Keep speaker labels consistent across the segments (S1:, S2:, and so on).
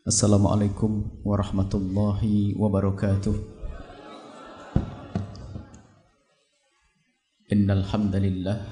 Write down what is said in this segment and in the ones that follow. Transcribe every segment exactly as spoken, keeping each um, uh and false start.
S1: Assalamualaikum warahmatullahi wabarakatuh. Innal hamdalillah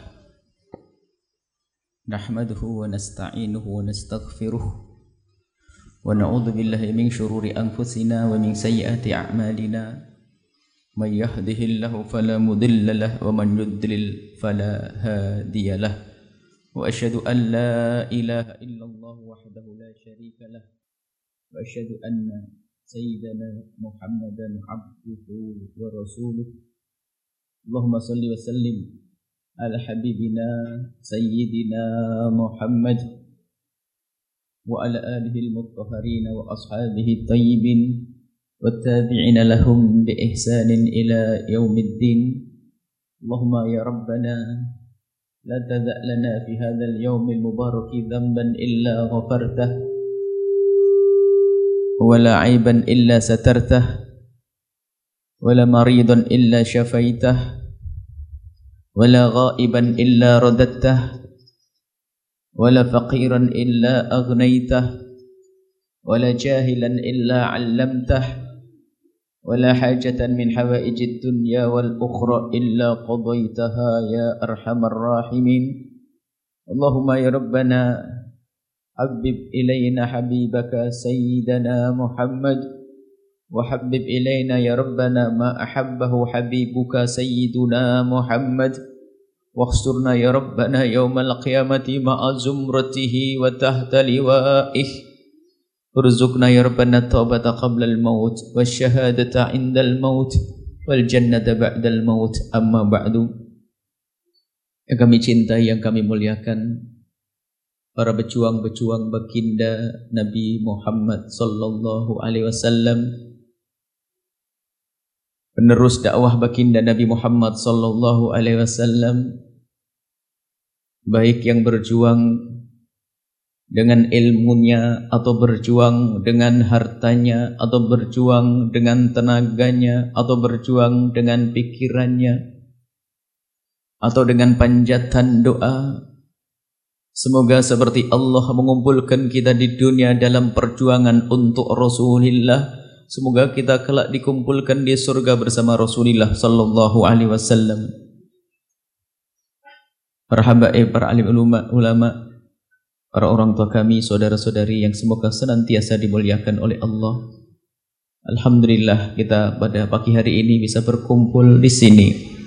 S1: nahmaduhu wa nasta'inuhu wa nastaghfiruh wa na'udzu billahi min shururi anfusina wa min sayyiati a'malina. May yahdihillahu fala mudilla lahu wa man yudlil fala hadiya lahu. Wa asyhadu an la ilaha illallah wahdahu la syarika lahu. وأشهد أن سيدنا محمدا عبده ورسوله اللهم صل وسلم على حبيبنا سيدنا محمد وعلى آله المطهرين وأصحابه الطيبين والتابعين لهم بإحسان إلى يوم الدين. اللهم يا ربنا لا تدع لنا في هذا اليوم المبارك ذنبا إلا غفرته ولا عيبا إلا سترته ولا مريضا إلا شفيته ولا غائبا إلا رددته ولا فقيرا إلا أغنيته ولا جاهلا إلا علمته ولا حاجة من حوائج الدنيا والأخرى إلا قضيتها يا أرحم الراحمين. اللهم يا ربنا حبب إلينا حبيبك سيدنا محمد وحبب إلينا يا ربنا ما أحبه حبيبك سيدنا محمد واخسرنا يا ربنا يوم القيامة مع زمرته وتحت لوائه. ارزقنا يا ربنا التوبة قبل الموت والشهادة عند الموت والجنة بعد الموت. أما بعد, yang kami cintai, yang kami muliakan, para pejuang-pejuang baginda Nabi Muhammad sallallahu alaihi wasallam, penerus dakwah baginda Nabi Muhammad sallallahu alaihi wasallam, baik yang berjuang dengan ilmunya atau berjuang dengan hartanya atau berjuang dengan tenaganya atau berjuang dengan pikirannya atau dengan panjatan doa. Semoga seperti Allah mengumpulkan kita di dunia dalam perjuangan untuk Rasulullah, semoga kita kelak dikumpulkan di surga bersama Rasulullah sallallahu alaihi wasallam. Para habaib, para alim ulama, ulama, para orang tua kami, saudara-saudari yang semoga senantiasa dimuliakan oleh Allah. Alhamdulillah kita pada pagi hari ini bisa berkumpul di sini.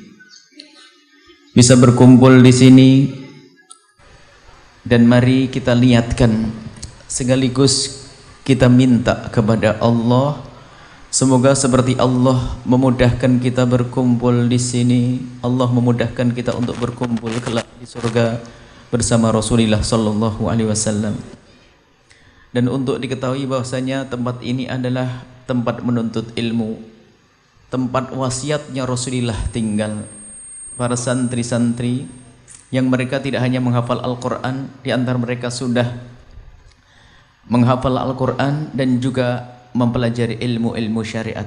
S1: Bisa berkumpul di sini. Dan mari kita niatkan sekaligus kita minta kepada Allah, semoga seperti Allah memudahkan kita berkumpul di sini, Allah memudahkan kita untuk berkumpul kelak di surga bersama Rasulullah sallallahu alaihi wasallam. Dan untuk diketahui bahwasanya tempat ini adalah tempat menuntut ilmu, tempat wasiatnya Rasulullah tinggal. Para santri-santri yang mereka tidak hanya menghafal Al-Quran, di antara mereka sudah menghafal Al-Quran dan juga mempelajari ilmu-ilmu syariat.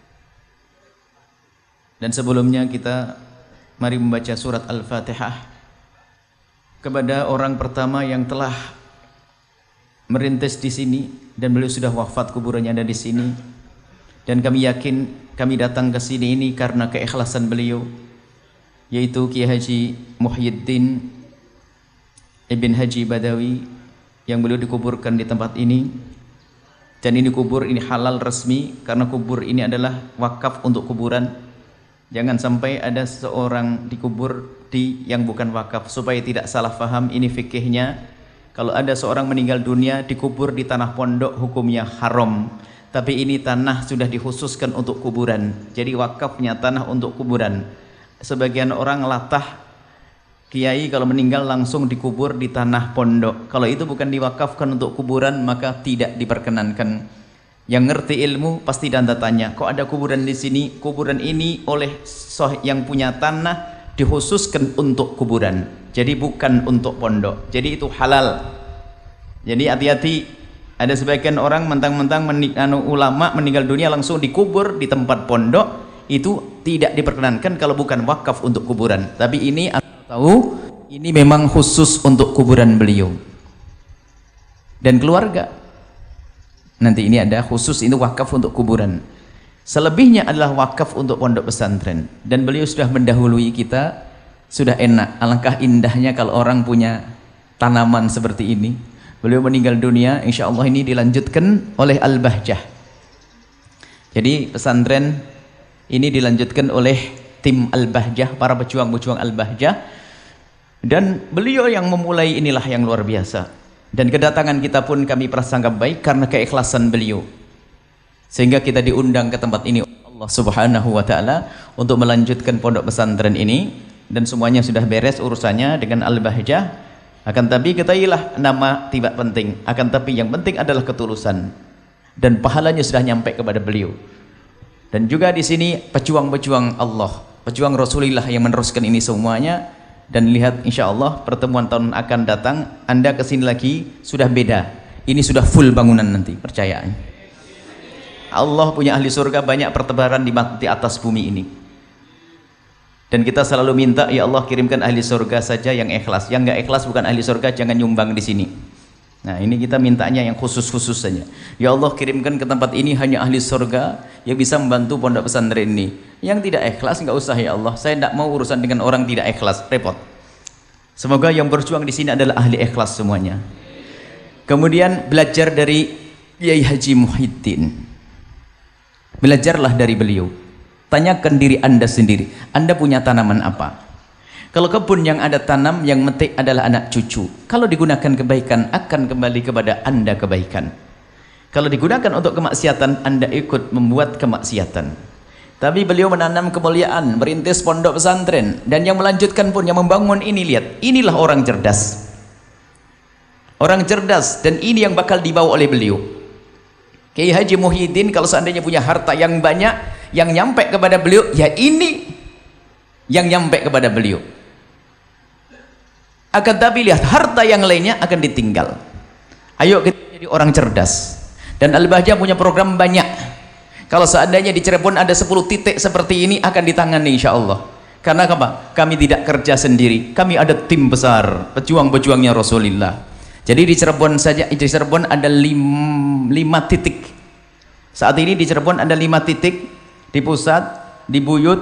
S1: Dan sebelumnya kita mari membaca surat Al-Fatihah kepada orang pertama yang telah merintis di sini dan beliau sudah wafat, kuburannya ada di sini. Dan kami yakin kami datang ke sini ini karena keikhlasan beliau, yaitu Kiai Haji Muhyiddin Ibn Haji Badawi, yang beliau dikuburkan di tempat ini. Dan ini kubur ini halal resmi karena kubur ini adalah wakaf untuk kuburan. Jangan sampai ada seorang dikubur di yang bukan wakaf, supaya tidak salah faham. Ini fikihnya, kalau ada seorang meninggal dunia dikubur di tanah pondok hukumnya haram, tapi ini tanah sudah dikhususkan untuk kuburan, jadi wakafnya tanah untuk kuburan. Sebagian orang latah kiai kalau meninggal langsung dikubur di tanah pondok. Kalau itu bukan diwakafkan untuk kuburan maka tidak diperkenankan. Yang ngerti ilmu pasti tanda tanya, kok ada kuburan di sini? Kuburan ini oleh soh yang punya tanah dikhususkan untuk kuburan, jadi bukan untuk pondok. Jadi itu halal. Jadi hati-hati, ada sebagian orang mentang-mentang menik anu, ulama meninggal dunia langsung dikubur di tempat pondok. Itu tidak diperkenankan kalau bukan wakaf untuk kuburan. Tapi ini tahu, ini memang khusus untuk kuburan beliau dan keluarga. Nanti ini ada khusus itu wakaf untuk kuburan. Selebihnya adalah wakaf untuk pondok pesantren. Dan beliau sudah mendahului kita, sudah enak. Alangkah indahnya kalau orang punya tanaman seperti ini. Beliau meninggal dunia, insya Allah ini dilanjutkan oleh Al-Bahjah. Jadi pesantren ini dilanjutkan oleh tim Al-Bahjah, para pejuang-pejuang Al-Bahjah. Dan beliau yang memulai inilah yang luar biasa. Dan kedatangan kita pun kami prasangka baik karena keikhlasan beliau. Sehingga kita diundang ke tempat ini Allah Subhanahu wa taala untuk melanjutkan pondok pesantren ini, dan semuanya sudah beres urusannya dengan Al-Bahjah. Akan tapi ketahuilah nama tidak penting, akan tapi yang penting adalah ketulusan dan pahalanya sudah nyampe kepada beliau. Dan juga di sini pejuang-pejuang Allah, pejuang Rasulullah yang meneruskan ini semuanya. Dan lihat insya Allah pertemuan tahun akan datang Anda kesini lagi sudah beda. Ini sudah full bangunan nanti, percaya. Allah punya ahli surga banyak pertebaran di, di atas bumi ini. Dan kita selalu minta, ya Allah kirimkan ahli surga saja yang ikhlas. Yang nggak ikhlas bukan ahli surga jangan nyumbang di sini. Nah ini kita mintanya yang khusus-khusus saja. Ya Allah kirimkan ke tempat ini hanya ahli surga yang bisa membantu pondok pesantren ini. Yang tidak ikhlas nggak usah ya Allah. Saya tidak mau urusan dengan orang tidak ikhlas, repot. Semoga yang berjuang di sini adalah ahli ikhlas semuanya. Kemudian belajar dari Kiai Haji Muhyiddin. Belajarlah dari beliau. Tanyakan diri Anda sendiri. Anda punya tanaman apa? Kalau kebun yang ada tanam, yang metik adalah anak cucu. Kalau digunakan kebaikan, akan kembali kepada Anda kebaikan. Kalau digunakan untuk kemaksiatan, Anda ikut membuat kemaksiatan. Tapi beliau menanam kemuliaan, merintis pondok pesantren, dan yang melanjutkan pun, yang membangun ini, lihat, inilah orang cerdas. Orang cerdas, dan ini yang bakal dibawa oleh beliau. Kiai Haji Muhyiddin kalau seandainya punya harta yang banyak, yang nyampe kepada beliau, ya ini yang nyampe kepada beliau. Akan tapi lihat harta yang lainnya akan ditinggal. Ayo kita jadi orang cerdas. Dan Al-Bahjah punya program banyak. Kalau seandainya di Cirebon ada sepuluh titik seperti ini akan ditangani insya Allah. Karena apa? Kami tidak kerja sendiri. Kami ada tim besar, pejuang-pejuangnya Rasulullah. Jadi di Cirebon saja, di Cirebon ada lim, lima titik. Saat ini di Cirebon ada lima titik. Di pusat, di Buyut,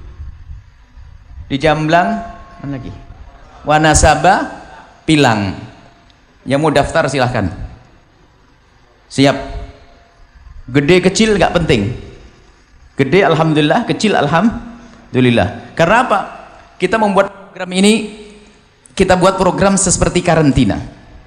S1: di Jamblang, mana lagi? Wanasaba, Pilang. Yang mau daftar silahkan. Siap. Gede kecil nggak penting. Gede alhamdulillah, kecil alhamdulillah. Karena apa? Kita membuat program ini, kita buat program seperti karantina.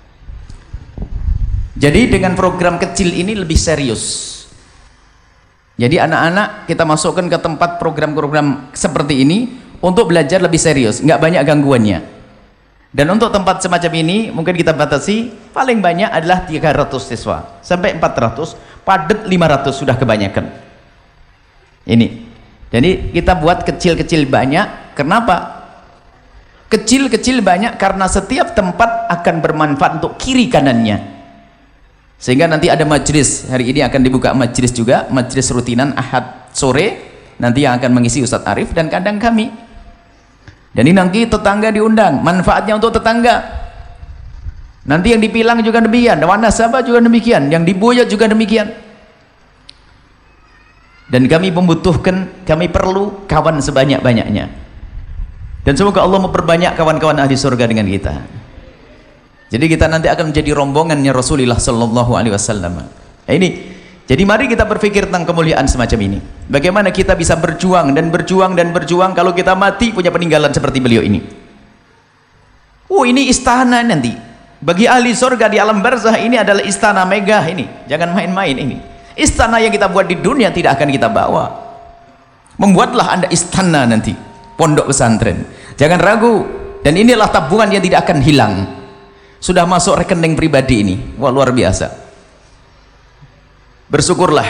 S1: Jadi dengan program kecil ini lebih serius. Jadi anak-anak kita masukkan ke tempat program-program seperti ini untuk belajar lebih serius, nggak banyak gangguannya. Dan untuk tempat semacam ini mungkin kita batasi paling banyak adalah tiga ratus siswa sampai empat ratus, padat lima ratus sudah kebanyakan. Ini. Jadi kita buat kecil-kecil banyak. Kenapa? Kecil-kecil banyak karena setiap tempat akan bermanfaat untuk kiri kanannya. Sehingga nanti ada majelis, hari ini akan dibuka majelis juga, majelis rutinan Ahad sore, nanti yang akan mengisi Ustadz Arif dan kadang kami. Dan ini nanti tetangga diundang, manfaatnya untuk tetangga. Nanti yang di Pilang juga demikian, Wanasaba juga demikian, yang di Buyut juga demikian. Dan kami membutuhkan, kami perlu kawan sebanyak-banyaknya. Dan semoga Allah memperbanyak kawan-kawan ahli surga dengan kita. Jadi kita nanti akan menjadi rombongannya Rasulullah Sallallahu Alaihi Wasallam. Nah, ini, jadi mari kita berpikir tentang kemuliaan semacam ini. Bagaimana kita bisa berjuang dan berjuang dan berjuang kalau kita mati punya peninggalan seperti beliau ini. Oh ini istana nanti. Bagi ahli surga di alam barzah ini adalah istana megah ini. Jangan main-main ini. Istana yang kita buat di dunia tidak akan kita bawa. Membuatlah Anda istana nanti, pondok pesantren. Jangan ragu. Dan inilah tabungan yang tidak akan hilang. Sudah masuk rekening pribadi ini. Wah luar biasa. Bersyukurlah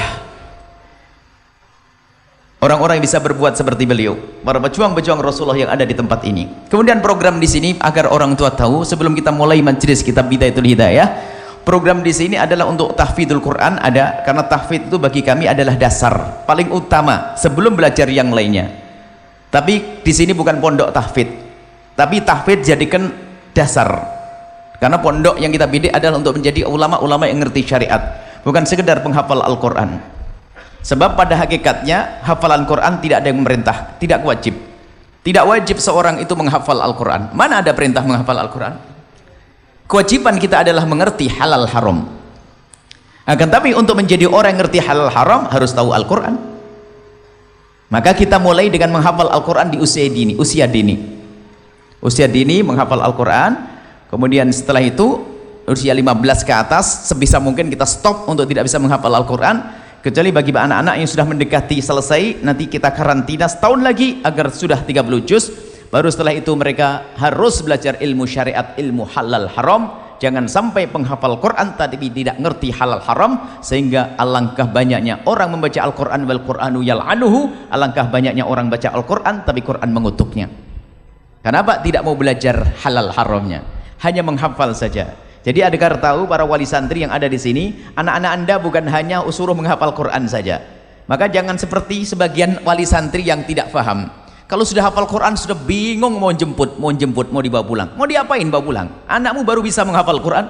S1: orang-orang yang bisa berbuat seperti beliau, para pejuang-pejuang Rasulullah yang ada di tempat ini. Kemudian program di sini agar orang tua tahu, sebelum kita mulai majelis kitab Bidayatul Hidayah, program di sini adalah untuk tahfidzul Quran ada, karena tahfidz itu bagi kami adalah dasar paling utama sebelum belajar yang lainnya. Tapi di sini bukan pondok tahfidz, tapi tahfidz jadikan dasar. Karena pondok yang kita bidik adalah untuk menjadi ulama-ulama yang ngerti syariat. bukan sekedar penghafal Al-Quran. Sebab pada hakikatnya hafalan Quran tidak ada yang memerintah, tidak wajib. Tidak wajib seorang itu menghafal Al-Quran. Mana ada perintah menghafal Al-Quran? Kewajiban kita adalah mengerti halal haram. Akan tapi untuk menjadi orang yang ngerti halal haram harus tahu Al-Quran. Maka kita mulai dengan menghafal Al-Quran di usia dini, usia dini. Usia dini menghafal Al-Quran. Kemudian setelah itu usia lima belas ke atas sebisa mungkin kita stop untuk tidak bisa menghafal Al-Quran, kecuali bagi anak-anak yang sudah mendekati selesai, nanti kita karantina setahun lagi agar sudah tiga puluh juz, baru setelah itu mereka harus belajar ilmu syariat, ilmu halal haram. Jangan sampai penghafal Quran tapi tidak ngerti halal haram, sehingga alangkah banyaknya orang membaca Al-Quran wal Quranu yal'anuhu, alangkah banyaknya orang baca Al-Quran tapi Quran mengutuknya. Kenapa? Tidak mau belajar halal haramnya, hanya menghafal saja. Jadi adakah tahu para wali santri yang ada di sini, anak-anak anda bukan hanya suruh menghafal Quran saja. Maka jangan seperti sebagian wali santri yang tidak paham. Kalau sudah hafal Quran sudah bingung mau jemput, mau jemput, mau dibawa pulang. Mau diapain bawa pulang? Anakmu baru bisa menghafal Quran.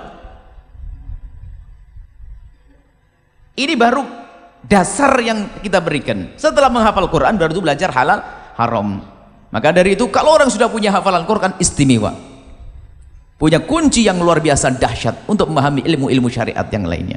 S1: Ini baru dasar yang kita berikan. Setelah menghafal Quran baru itu belajar halal haram. Maka dari itu kalau orang sudah punya hafalan Quran istimewa, punya kunci yang luar biasa dahsyat untuk memahami ilmu-ilmu syariat yang lainnya.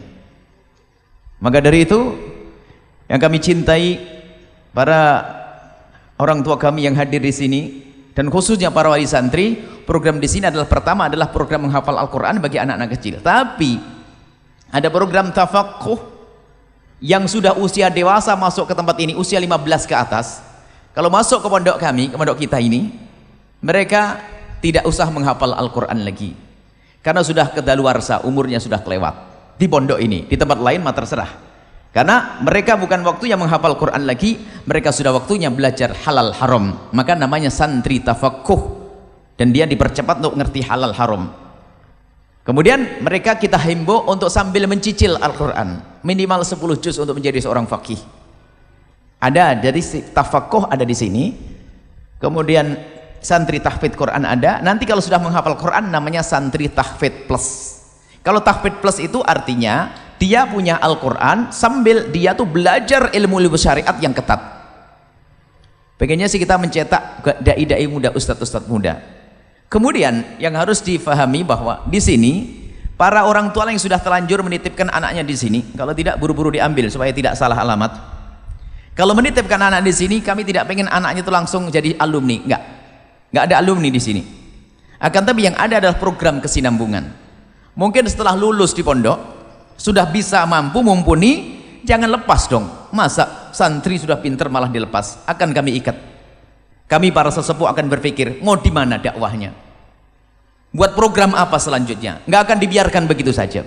S1: Maka dari itu yang kami cintai, para orang tua kami yang hadir di sini dan khususnya para wali santri, program di sini adalah pertama adalah program menghafal Al-Quran bagi anak-anak kecil. Tapi ada program tafaqquh yang sudah usia dewasa masuk ke tempat ini, usia lima belas ke atas. Kalau masuk ke pondok kami, ke pondok kita ini, mereka tidak usah menghafal Al-Quran lagi karena sudah kedaluarsa, umurnya sudah kelewat. Di pondok ini, di tempat lain mah terserah. Karena mereka bukan waktunya menghafal Quran lagi, mereka sudah waktunya belajar halal haram. Maka namanya santri tafaqquh, dan dia dipercepat untuk ngerti halal haram. Kemudian mereka kita himbau untuk sambil mencicil Al-Quran minimal sepuluh juz untuk menjadi seorang faqih. Ada, jadi tafaqquh ada di sini. Kemudian santri tahfidz Quran ada. Nanti kalau sudah menghafal Quran namanya santri tahfidz plus. Kalau tahfidz plus itu artinya dia punya Al-Quran sambil dia tuh belajar ilmu-ilmu syariat yang ketat. Pengennya sih kita mencetak dai-dai muda, ustadz-ustadz muda. Kemudian yang harus difahami bahwa di sini para orang tua yang sudah terlanjur menitipkan anaknya di sini, kalau tidak buru-buru diambil supaya tidak salah alamat. Kalau menitipkan anak di sini, kami tidak pengen anaknya itu langsung jadi alumni, enggak. Enggak ada alumni di sini. Akan tapi yang ada adalah program kesinambungan. Mungkin setelah lulus di pondok sudah bisa mampu mumpuni, jangan lepas dong. Masa santri sudah pinter malah dilepas? Akan kami ikat. Kami para sesepuh akan berpikir mau di mana dakwahnya, buat program apa selanjutnya. Nggak akan dibiarkan begitu saja.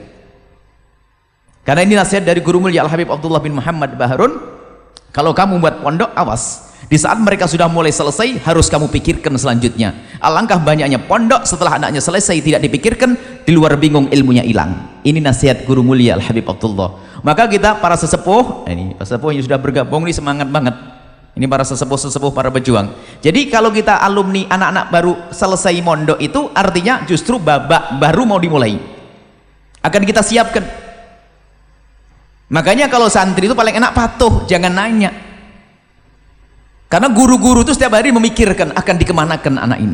S1: Karena ini nasihat dari guru mulia Al Habib Abdullah bin Muhammad Baharun. Kalau kamu buat pondok, awas, di saat mereka sudah mulai selesai harus kamu pikirkan selanjutnya. Alangkah banyaknya pondok setelah anaknya selesai tidak dipikirkan, di luar bingung ilmunya hilang. Ini nasihat guru mulia Al Habib Abdullah. Maka kita para sesepuh, ini sesepuh yang sudah bergabung ini semangat banget. Ini para sesepuh-sesepuh, para pejuang. Jadi kalau kita alumni anak-anak baru selesai mondok itu artinya justru babak baru mau dimulai. Akan kita siapkan. Makanya kalau santri itu paling enak patuh, jangan nanya. Karena guru-guru itu setiap hari memikirkan akan dikemanakan anak ini.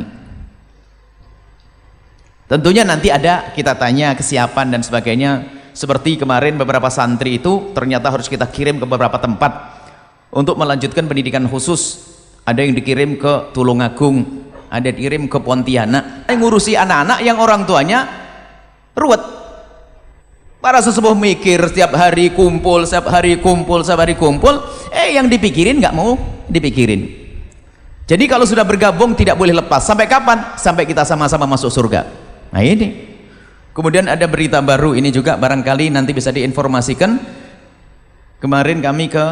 S1: Tentunya nanti ada kita tanya kesiapan dan sebagainya. Seperti kemarin beberapa santri itu ternyata harus kita kirim ke beberapa tempat untuk melanjutkan pendidikan khusus. Ada yang dikirim ke Tulungagung, ada yang dikirim ke Pontianak. Yang ngurusi anak-anak yang orang tuanya ruwet. Para sesepuh mikir setiap hari kumpul, setiap hari kumpul, setiap hari kumpul. Eh yang dipikirin nggak mau dipikirin. Jadi kalau sudah bergabung tidak boleh lepas. Sampai kapan? Sampai kita sama-sama masuk surga. Nah ini. Kemudian ada berita baru ini juga barangkali nanti bisa diinformasikan. Kemarin kami ke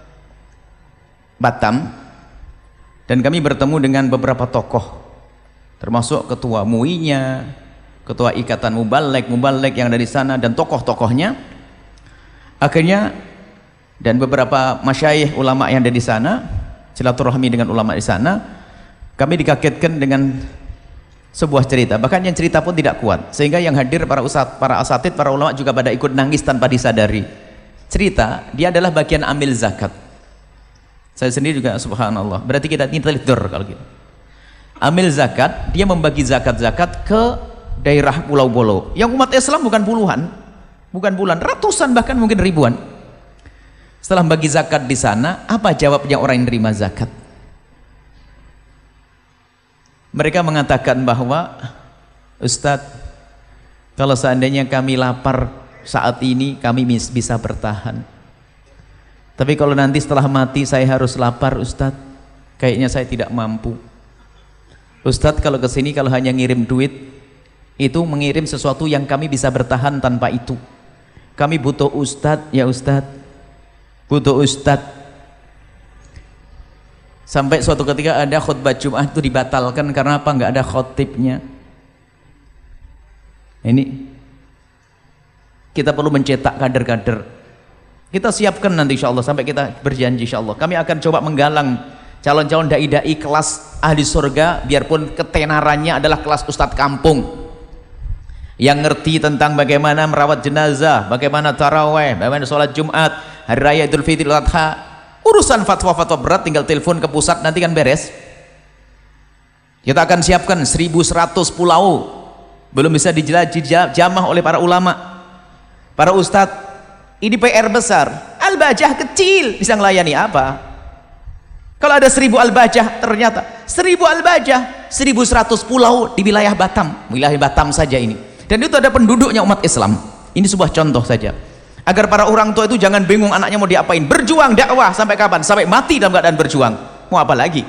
S1: Batam dan kami bertemu dengan beberapa tokoh, termasuk ketua M U I-nya, ketua ikatan mubalek, mubalek yang dari sana dan tokoh-tokohnya. Akhirnya dan beberapa masyayikh ulama yang ada di sana, silaturahmi dengan ulama di sana. Kami dikagetkan dengan sebuah cerita, bahkan yang cerita pun tidak kuat, sehingga yang hadir para ustadz, para asatid, para ulama juga pada ikut nangis tanpa disadari. Cerita, dia adalah bagian amil zakat. Saya sendiri juga subhanallah, berarti kita ini teledor kalau gitu. Amil zakat, dia membagi zakat-zakat ke daerah pulau-pulau yang umat Islam bukan puluhan, bukan puluhan, ratusan bahkan mungkin ribuan. Setelah bagi zakat di sana, apa jawabnya orang yang nerima zakat? Mereka mengatakan bahwa, Ustadz, kalau seandainya kami lapar saat ini, kami bisa bertahan. Tapi kalau nanti setelah mati saya harus lapar, Ustadz, kayaknya saya tidak mampu. Ustadz, kalau kesini kalau hanya ngirim duit, itu mengirim sesuatu yang kami bisa bertahan tanpa itu. Kami butuh Ustadz, ya Ustadz, butuh Ustadz. Sampai suatu ketika ada khutbah Jumat itu dibatalkan karena apa? Nggak ada khotibnya. Ini kita perlu mencetak kader-kader. Kita siapkan nanti insya Allah, sampai kita berjanji insya Allah kami akan coba menggalang calon-calon dai-dai kelas ahli surga, biarpun ketenarannya adalah kelas ustadz kampung yang ngerti tentang bagaimana merawat jenazah, bagaimana taraweh, bagaimana sholat Jumat, hari raya Idul Fitri, Idul Adha. Urusan fatwa-fatwa berat tinggal telepon ke pusat, nanti kan beres. Kita akan siapkan seribu seratus pulau, belum bisa dijamah oleh para ulama, para ustadz. Ini P R besar. Al-Bajah kecil bisa ngelayani apa? Kalau ada seribu Al-Bajah, ternyata seribu Al-Bajah, seribu seratus pulau di wilayah Batam, wilayah Batam saja ini, dan itu ada penduduknya umat Islam. Ini sebuah contoh saja, agar para orang tua itu jangan bingung anaknya mau diapain. Berjuang dakwah sampai kapan? Sampai mati dalam keadaan berjuang. Mau apa lagi?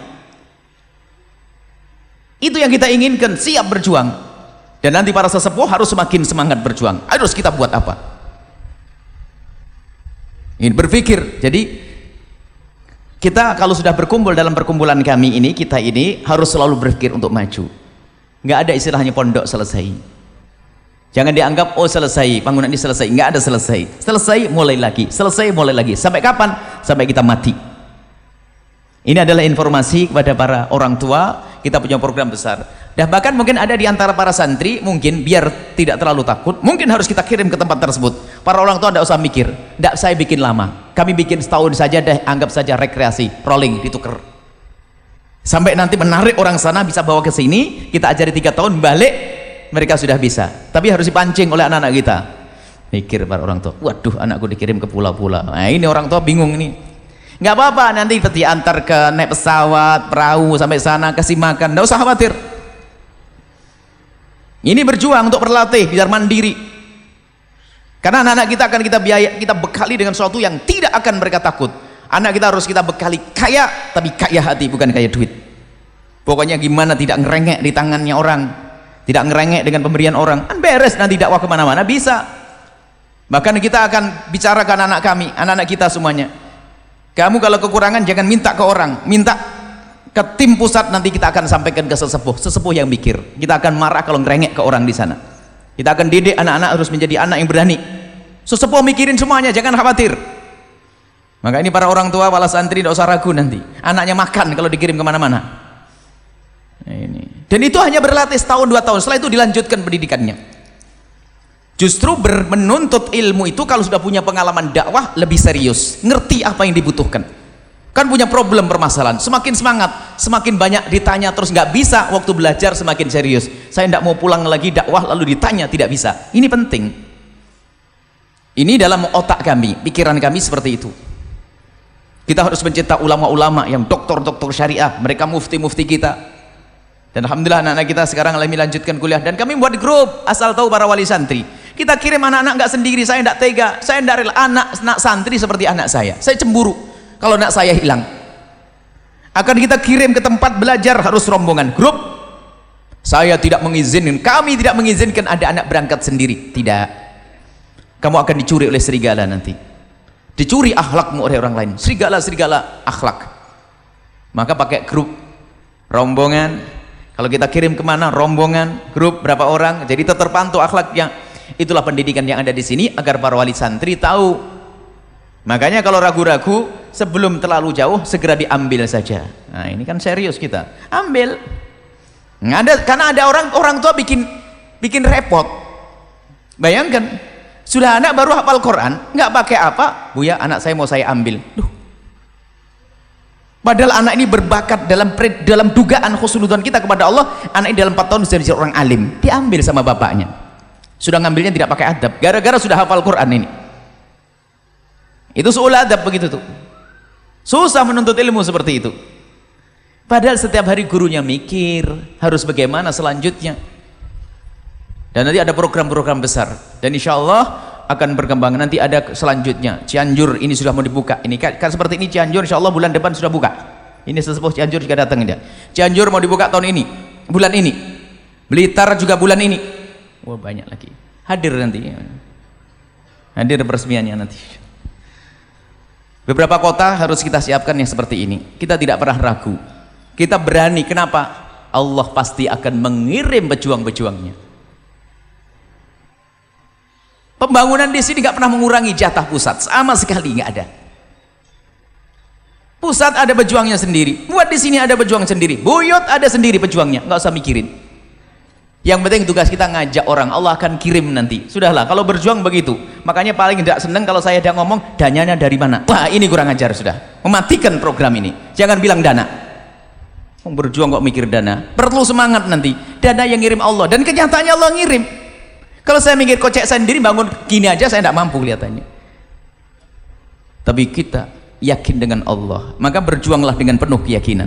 S1: Itu yang kita inginkan, siap berjuang. Dan nanti para sesepuh harus semakin semangat berjuang. Harus kita buat apa? Ini berpikir. Jadi kita kalau sudah berkumpul dalam perkumpulan kami ini, kita ini harus selalu berpikir untuk maju. Nggak ada istilahnya pondok selesai. Jangan dianggap oh selesai, bangunan ini selesai. Nggak ada selesai. Selesai mulai lagi, selesai mulai lagi. Sampai kapan? Sampai kita mati. Ini adalah informasi kepada para orang tua. Kita punya program besar. Dan bahkan mungkin ada di antara para santri, mungkin biar tidak terlalu takut, mungkin harus kita kirim ke tempat tersebut. Para orang tua tidak usah mikir. Tidak, saya bikin lama. Kami bikin setahun saja deh, anggap saja rekreasi, rolling, ditukar. Sampai nanti menarik orang sana bisa bawa ke sini, kita ajari tiga tahun, balik mereka sudah bisa. Tapi harus dipancing oleh anak-anak kita. Mikir para orang tua, waduh anakku dikirim ke pulau-pulau. Nah ini orang tua bingung nih. Nggak apa-apa, nanti diantar ke naik pesawat, perahu sampai sana, kasih makan, nggak usah khawatir. Ini berjuang untuk berlatih biar mandiri. Karena anak-anak kita akan kita biaya, kita bekali dengan sesuatu yang tidak akan mereka takut. Anak kita harus kita bekali kaya, tapi kaya hati, bukan kaya duit. Pokoknya gimana tidak ngerengek di tangannya orang, tidak ngerengek dengan pemberian orang, kan beres nanti dakwah kemana-mana bisa. Bahkan kita akan bicarakan anak kami, anak-anak kita semuanya. Kamu kalau kekurangan jangan minta ke orang, minta ke tim pusat, nanti kita akan sampaikan ke sesepuh, sesepuh yang mikir. Kita akan marah kalau ngerengek ke orang di sana. Kita akan didik anak-anak harus menjadi anak yang berani. Sesepuh mikirin semuanya, jangan khawatir. Maka ini para orang tua, wala santri tidak usah ragu nanti. Anaknya makan kalau dikirim kemana-mana. Nah, ini. Dan itu hanya berlatih setahun dua tahun. Setelah itu dilanjutkan pendidikannya. Justru menuntut ilmu itu kalau sudah punya pengalaman dakwah lebih serius, ngerti apa yang dibutuhkan. Kan punya problem permasalahan, semakin semangat, semakin banyak ditanya terus nggak bisa, waktu belajar semakin serius. Saya tidak mau pulang lagi dakwah lalu ditanya, tidak bisa. Ini penting. Ini dalam otak kami, pikiran kami seperti itu. Kita harus mencetak ulama-ulama yang doktor-doktor syariah, mereka mufti-mufti kita. Dan alhamdulillah anak-anak kita sekarang lagi melanjutkan kuliah. Dan kami buat grup, asal tahu para wali santri. Kita kirim anak-anak nggak sendiri, saya tidak tega, saya tidak rela anak, anak santri seperti anak saya. Saya cemburu kalau anak saya hilang. Akan kita kirim ke tempat belajar harus rombongan grup. Saya tidak mengizinkan, kami tidak mengizinkan ada anak berangkat sendiri. Tidak. Kamu akan dicuri oleh serigala nanti. Dicuri akhlakmu oleh orang lain. Serigala-serigala akhlak. Maka pakai grup rombongan. Kalau kita kirim kemana, rombongan, grup berapa orang, jadi terpantau akhlaknya. Itulah pendidikan yang ada di sini agar para wali santri tahu. Makanya kalau ragu-ragu sebelum terlalu jauh segera diambil saja. Nah ini kan serius kita. Ambil. Ada, karena ada orang orang tua bikin bikin repot. Bayangkan, sudah anak baru hafal Quran, nggak pakai apa, Buya, anak saya mau saya ambil. Duh. Padahal anak ini berbakat dalam dalam dugaan khusnudzon kita kepada Allah, anak ini dalam empat tahun sudah jadi orang alim, diambil sama bapaknya. Sudah ngambilnya tidak pakai adab, gara-gara sudah hafal Quran ini. Itu suul adab begitu tuh. Susah menuntut ilmu seperti itu. Padahal setiap hari gurunya mikir harus bagaimana selanjutnya. Dan nanti ada program-program besar. Dan insya Allah akan berkembang. Nanti ada selanjutnya. Cianjur ini sudah mau dibuka. Ini kan, kan seperti ini Cianjur insya Allah bulan depan sudah buka. Ini sesepuh Cianjur juga datang dia. Cianjur mau dibuka tahun ini, bulan ini. Blitar juga bulan ini. Wah banyak lagi. Hadir nanti. Hadir peresmiannya nanti. Beberapa kota harus kita siapkan yang seperti ini. Kita tidak pernah ragu. Kita berani. Kenapa? Allah pasti akan mengirim pejuang-pejuangnya. Pembangunan di sini nggak pernah mengurangi jatah pusat, sama sekali nggak ada. Pusat ada pejuangnya sendiri. Buat di sini ada pejuang sendiri. Buyut ada sendiri pejuangnya. Nggak usah mikirin. Yang penting tugas kita ngajak orang. Allah akan kirim nanti. Sudahlah. Kalau berjuang begitu. Makanya paling tidak seneng kalau saya ada ngomong dananya dari mana. Wah ini kurang ajar sudah. Mematikan program ini. Jangan bilang dana. Berjuang kok mikir dana, perlu semangat nanti. Dana yang ngirim Allah, dan kenyataannya Allah ngirim. Kalau saya mikir kocek sendiri bangun gini aja saya tidak mampu kelihatannya. Tapi kita yakin dengan Allah, maka berjuanglah dengan penuh keyakinan.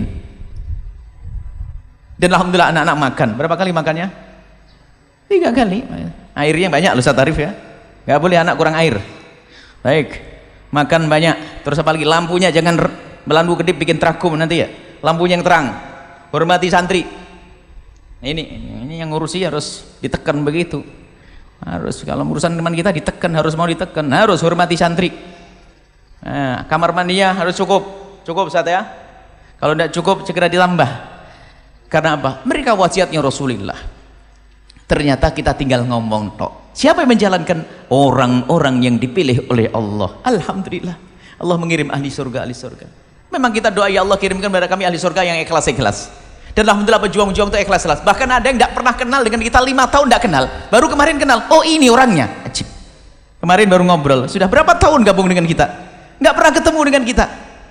S1: Dan alhamdulillah anak-anak makan. Berapa kali makannya? Tiga kali. Airnya banyak loh Ustaz Arif ya. Gak boleh anak kurang air. Baik, makan banyak. Terus apalagi lampunya jangan melandu kedip bikin trakum nanti ya. Lampunya yang terang, hormati santri. Ini ini yang ngurusi harus ditekan begitu. Harus kalau urusan teman kita ditekan, harus mau ditekan, harus hormati santri. Nah, kamar mandinya harus cukup, cukup Ustaz ya. Kalau tidak cukup segera ditambah. Karena apa? Mereka wasiatnya Rasulullah. Ternyata kita tinggal ngomong tok. Siapa yang menjalankan? Orang-orang yang dipilih oleh Allah. Alhamdulillah. Allah mengirim ahli surga, ahli surga. Memang kita doa ya Allah kirimkan kepada kami ahli surga yang ikhlas-ikhlas. Dan alhamdulillah pejuang-pejuang itu ikhlas-ikhlas. Bahkan ada yang tidak pernah kenal dengan kita lima tahun tidak kenal. Baru kemarin kenal. Oh ini orangnya. Ajib. Kemarin baru ngobrol. Sudah berapa tahun gabung dengan kita? Nggak pernah ketemu dengan kita.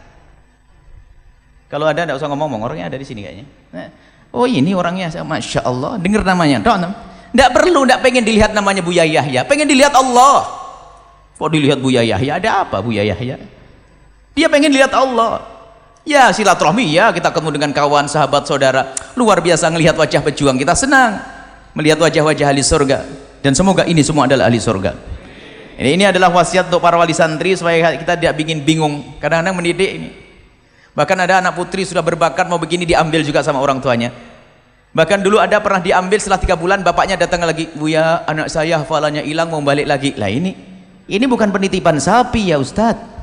S1: Kalau ada tidak usah ngomong-ngomong. Orangnya ada di sini kayaknya. Nah, oh ini orangnya. Masya Allah. Dengar namanya. Tidak perlu. Tidak pengen dilihat namanya Buya Yahya. Pengen dilihat Allah. Kok dilihat Buya Yahya? Ada apa Buya Yahya? Dia pengen lihat Allah. Ya silaturahmi ya, kita ketemu dengan kawan, sahabat, saudara. Luar biasa ngelihat wajah pejuang, kita senang melihat wajah-wajah ahli surga. Dan semoga ini semua adalah ahli surga. Ini, ini adalah wasiat untuk para wali santri supaya kita tidak bikin bingung. Kadang-kadang mendidik ini. Bahkan ada anak putri sudah berbakat mau begini diambil juga sama orang tuanya. Bahkan dulu ada pernah diambil setelah tiga bulan bapaknya datang lagi, Buya anak saya hafalannya hilang mau balik lagi. Lah ini, ini bukan penitipan sapi ya Ustadz.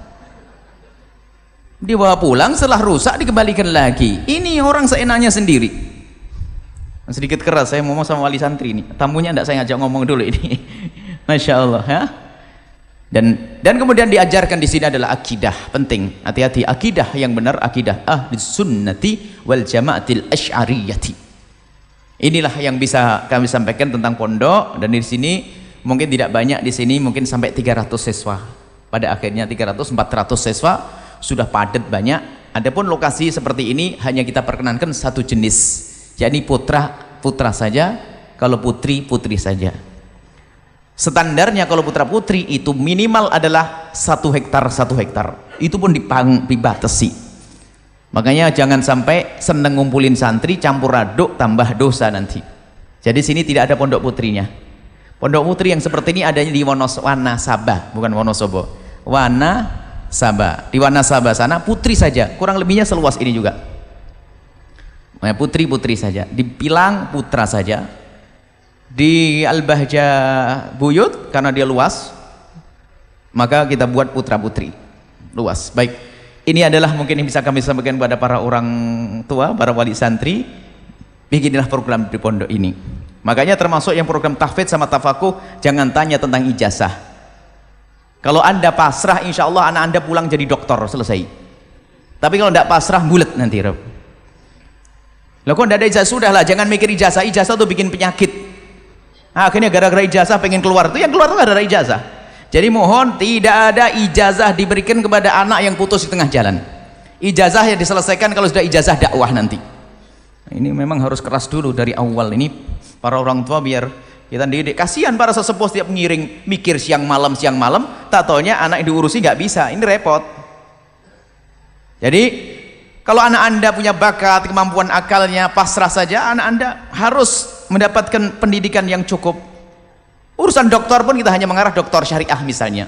S1: Dibawa pulang setelah rusak dikembalikan lagi. Ini orang seenaknya sendiri. Sedikit keras saya ngomong sama wali santri ini. Tamunya tidak saya ngajak ngomong dulu ini. Masya Allah ya. Dan dan kemudian diajarkan di sini adalah akidah penting. Hati-hati akidah yang benar, akidah ahli sunnati wal jamaatil asy'ariyati. Inilah yang bisa kami sampaikan tentang pondok. Dan di sini mungkin tidak banyak, di sini mungkin sampai tiga ratus siswa. Pada akhirnya tiga ratus empat ratus siswa. Sudah padat banyak. Adapun lokasi seperti ini hanya kita perkenankan satu jenis, yakni putra putra saja, kalau putri putri saja. Standarnya kalau putra putri itu minimal adalah satu hektar satu hektar. Itu pun dipang, dibatasi. Makanya jangan sampai seneng ngumpulin santri campur aduk tambah dosa nanti. Jadi sini tidak ada pondok putrinya. Pondok putri yang seperti ini adanya di Wanasaba, bukan Wonosobo. Wana Sabah. Di Wanasaba sana putri saja, kurang lebihnya seluas ini juga. Putri-putri saja. Di Pilang putra saja. Di Al-Bahja Buyut karena dia luas, maka kita buat putra-putri luas. Baik, ini adalah mungkin yang bisa kami sampaikan kepada para orang tua, para wali santri. Beginilah program di pondok ini. Makanya termasuk yang program tahfidz sama tafakuh, jangan tanya tentang ijazah. Kalau anda pasrah, insya Allah anak anda pulang jadi dokter, selesai. Tapi kalau tidak pasrah, bulet nanti. Loh kok tidak ada ijazah? Sudah lah, jangan mikir ijazah. Ijazah tuh bikin penyakit. Nah, akhirnya gara-gara ijazah pengen keluar, itu yang keluar tuh gara-gara ijazah. Jadi mohon tidak ada ijazah diberikan kepada anak yang putus di tengah jalan. Ijazah yang diselesaikan kalau sudah ijazah dakwah nanti. Ini memang harus keras dulu dari awal. Ini para orang tua biar kita didik. Kasihan para sesepuh setiap ngiring mikir siang malam siang malam, tak taunya anak diurusi nggak bisa. Ini repot. Jadi kalau anak anda punya bakat, kemampuan akalnya, pasrah saja, anak anda harus mendapatkan pendidikan yang cukup. Urusan doktor pun kita hanya mengarah doktor syariah misalnya,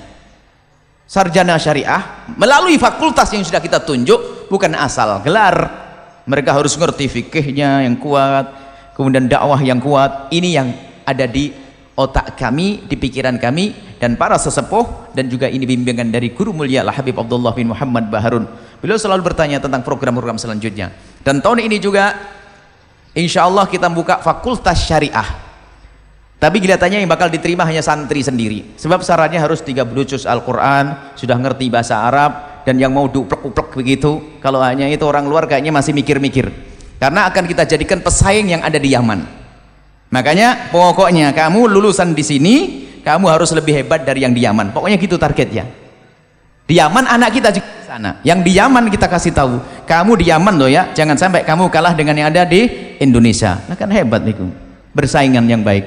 S1: sarjana syariah, melalui fakultas yang sudah kita tunjuk, bukan asal gelar. Mereka harus ngerti fikihnya yang kuat, kemudian dakwah yang kuat. Ini yang ada di otak kami, di pikiran kami, dan para sesepuh, dan juga ini bimbingan dari guru mulia Al Habib Abdullah bin Muhammad Baharun. Beliau selalu bertanya tentang program-program selanjutnya. Dan tahun ini juga insya Allah kita buka fakultas syariah, tapi kelihatannya yang bakal diterima hanya santri sendiri, sebab syaratnya harus tiga puluh juz Al-Quran, sudah ngerti bahasa Arab, dan yang mau duplek-uplek begitu. Kalau hanya itu orang luar kayaknya masih mikir-mikir, karena akan kita jadikan pesaing yang ada di Yaman. Makanya pokoknya kamu lulusan di sini, kamu harus lebih hebat dari yang di Yaman. Pokoknya gitu targetnya. Di Yaman anak kita juga di sana. Yang di Yaman kita kasih tahu, kamu di Yaman loh ya, jangan sampai kamu kalah dengan yang ada di Indonesia. Nah kan hebat itu, bersaingan yang baik.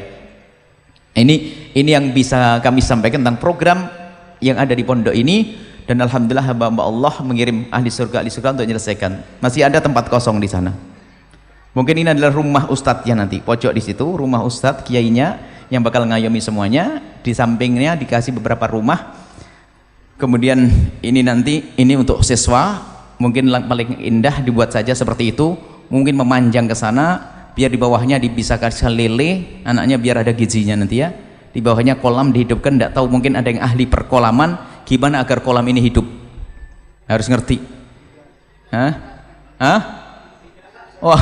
S1: Ini ini yang bisa kami sampaikan tentang program yang ada di pondok ini. Dan alhamdulillah hamba-hamba Allah mengirim ahli surga ahli surga untuk menyelesaikan. Masih ada tempat kosong di sana. Mungkin ini adalah rumah ustadznya nanti, pojok di situ rumah ustadz kiainya yang bakal ngayomi semuanya. Di sampingnya dikasih beberapa rumah. Kemudian ini nanti ini untuk siswa, mungkin paling indah dibuat saja seperti itu. Mungkin memanjang ke sana, biar di bawahnya bisa kasih lele, anaknya biar ada gizinya nanti ya. Di bawahnya kolam dihidupkan, tidak tahu mungkin ada yang ahli perkolaman, gimana agar kolam ini hidup. Harus ngerti. Hah? Hah? Wah,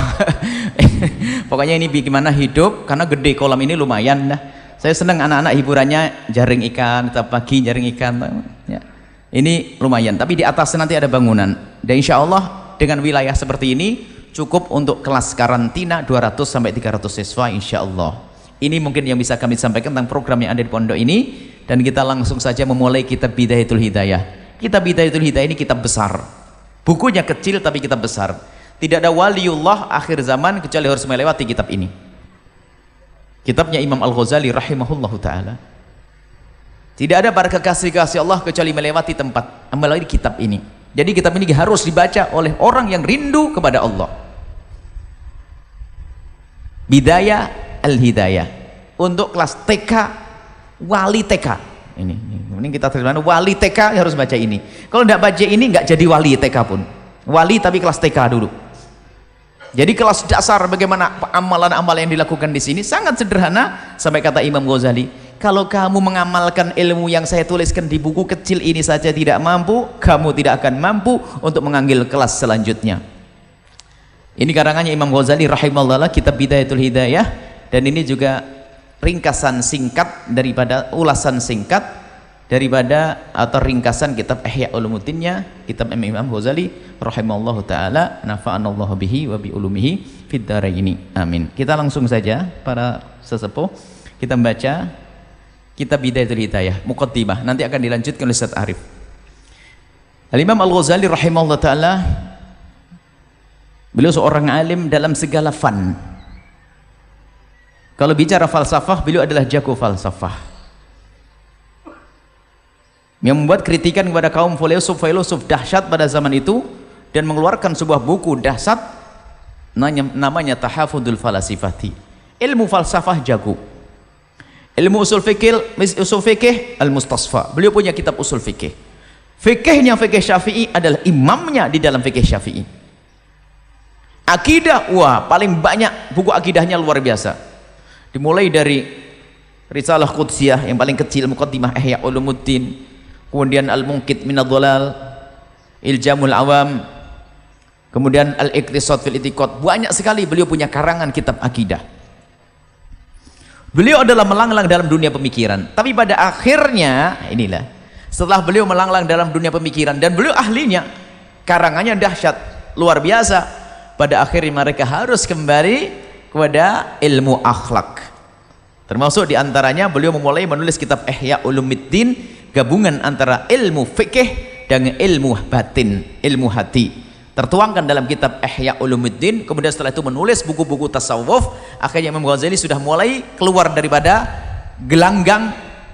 S1: pokoknya ini bagaimana hidup, karena gede kolam ini lumayan dah. Saya senang anak-anak hiburannya jaring ikan, tetap pagi jaring ikan ya. Ini lumayan, tapi di atas nanti ada bangunan. Dan insya Allah dengan wilayah seperti ini cukup untuk kelas karantina dua ratus sampai tiga ratus siswa insya Allah. Ini mungkin yang bisa kami sampaikan tentang program yang ada di pondok ini. Dan kita langsung saja memulai kitab Bidayatul Hidayah. Kitab Bidayatul Hidayah ini kitab besar, bukunya kecil tapi kitab besar. Tidak ada waliullah akhir zaman kecuali harus melewati kitab ini. Kitabnya Imam Al-Ghazali rahimahullahu ta'ala. Tidak ada para kekasih-kasih Allah kecuali melewati tempat, melalui kitab ini. Jadi kitab ini harus dibaca oleh orang yang rindu kepada Allah. Bidayah Al-Hidayah untuk kelas T K, wali T K. Ini, ini, ini kita terima wali T K harus baca ini. Kalau tidak baca ini nggak jadi wali T K pun. Wali tapi kelas T K dulu. Jadi kelas dasar bagaimana amalan-amalan yang dilakukan di sini sangat sederhana. Sampai kata Imam Ghazali, kalau kamu mengamalkan ilmu yang saya tuliskan di buku kecil ini saja tidak mampu, kamu tidak akan mampu untuk mengambil kelas selanjutnya. Ini karangannya Imam Ghazali rahimahullah, kitab Bidayatul Hidayah. Dan ini juga ringkasan singkat daripada ulasan singkat daripada atau ringkasan kitab Ihya Ulumuddinnya, kitab Imam Ghazali rahimahullahu taala, nafa'anallahu bihi wa bi ulumihi fid dharaini. Amin. Kita langsung saja para sesepuh kita membaca kitab Bidayatul Hidayah, muqaddimah. Nanti akan dilanjutkan oleh Ustaz Arif. Al-Imam Al-Ghazali rahimahullahu taala, beliau seorang alim dalam segala fan. Kalau bicara falsafah, beliau adalah jago falsafah. Yang membuat kritikan kepada kaum filosof-filosof dahsyat pada zaman itu dan mengeluarkan sebuah buku dahsyat namanya Tahafudul Falasifati. Ilmu falsafah jago. Ilmu usul fikih, usul fikih Al-Mustasfa. Beliau punya kitab usul fikih. Fikihnya fikih Syafi'i adalah imamnya di dalam fikih Syafi'i. Akidah, wah paling banyak buku akidahnya luar biasa. Dimulai dari Risalah Qudsiyah yang paling kecil, Muqaddimah Ihya Ulumuddin, kemudian Al-Munqidh Minadh-Dhalal, Iljamul Awam, kemudian Al-Iqtisad fil I'tiqad. Banyak sekali beliau punya karangan kitab akidah. Beliau adalah melanglang dalam dunia pemikiran, tapi pada akhirnya inilah, setelah beliau melanglang dalam dunia pemikiran dan beliau ahlinya, karangannya dahsyat luar biasa. pada akhirnya mereka harus kembali kepada ilmu akhlak. Termasuk diantaranya beliau memulai menulis kitab Ihya Ulumuddin, gabungan antara ilmu fikih dan ilmu batin, ilmu hati. Tertuangkan dalam kitab Ihya Ulumuddin. Kemudian setelah itu menulis buku-buku tasawuf. Akhirnya Imam Ghazali sudah mulai keluar daripada gelanggang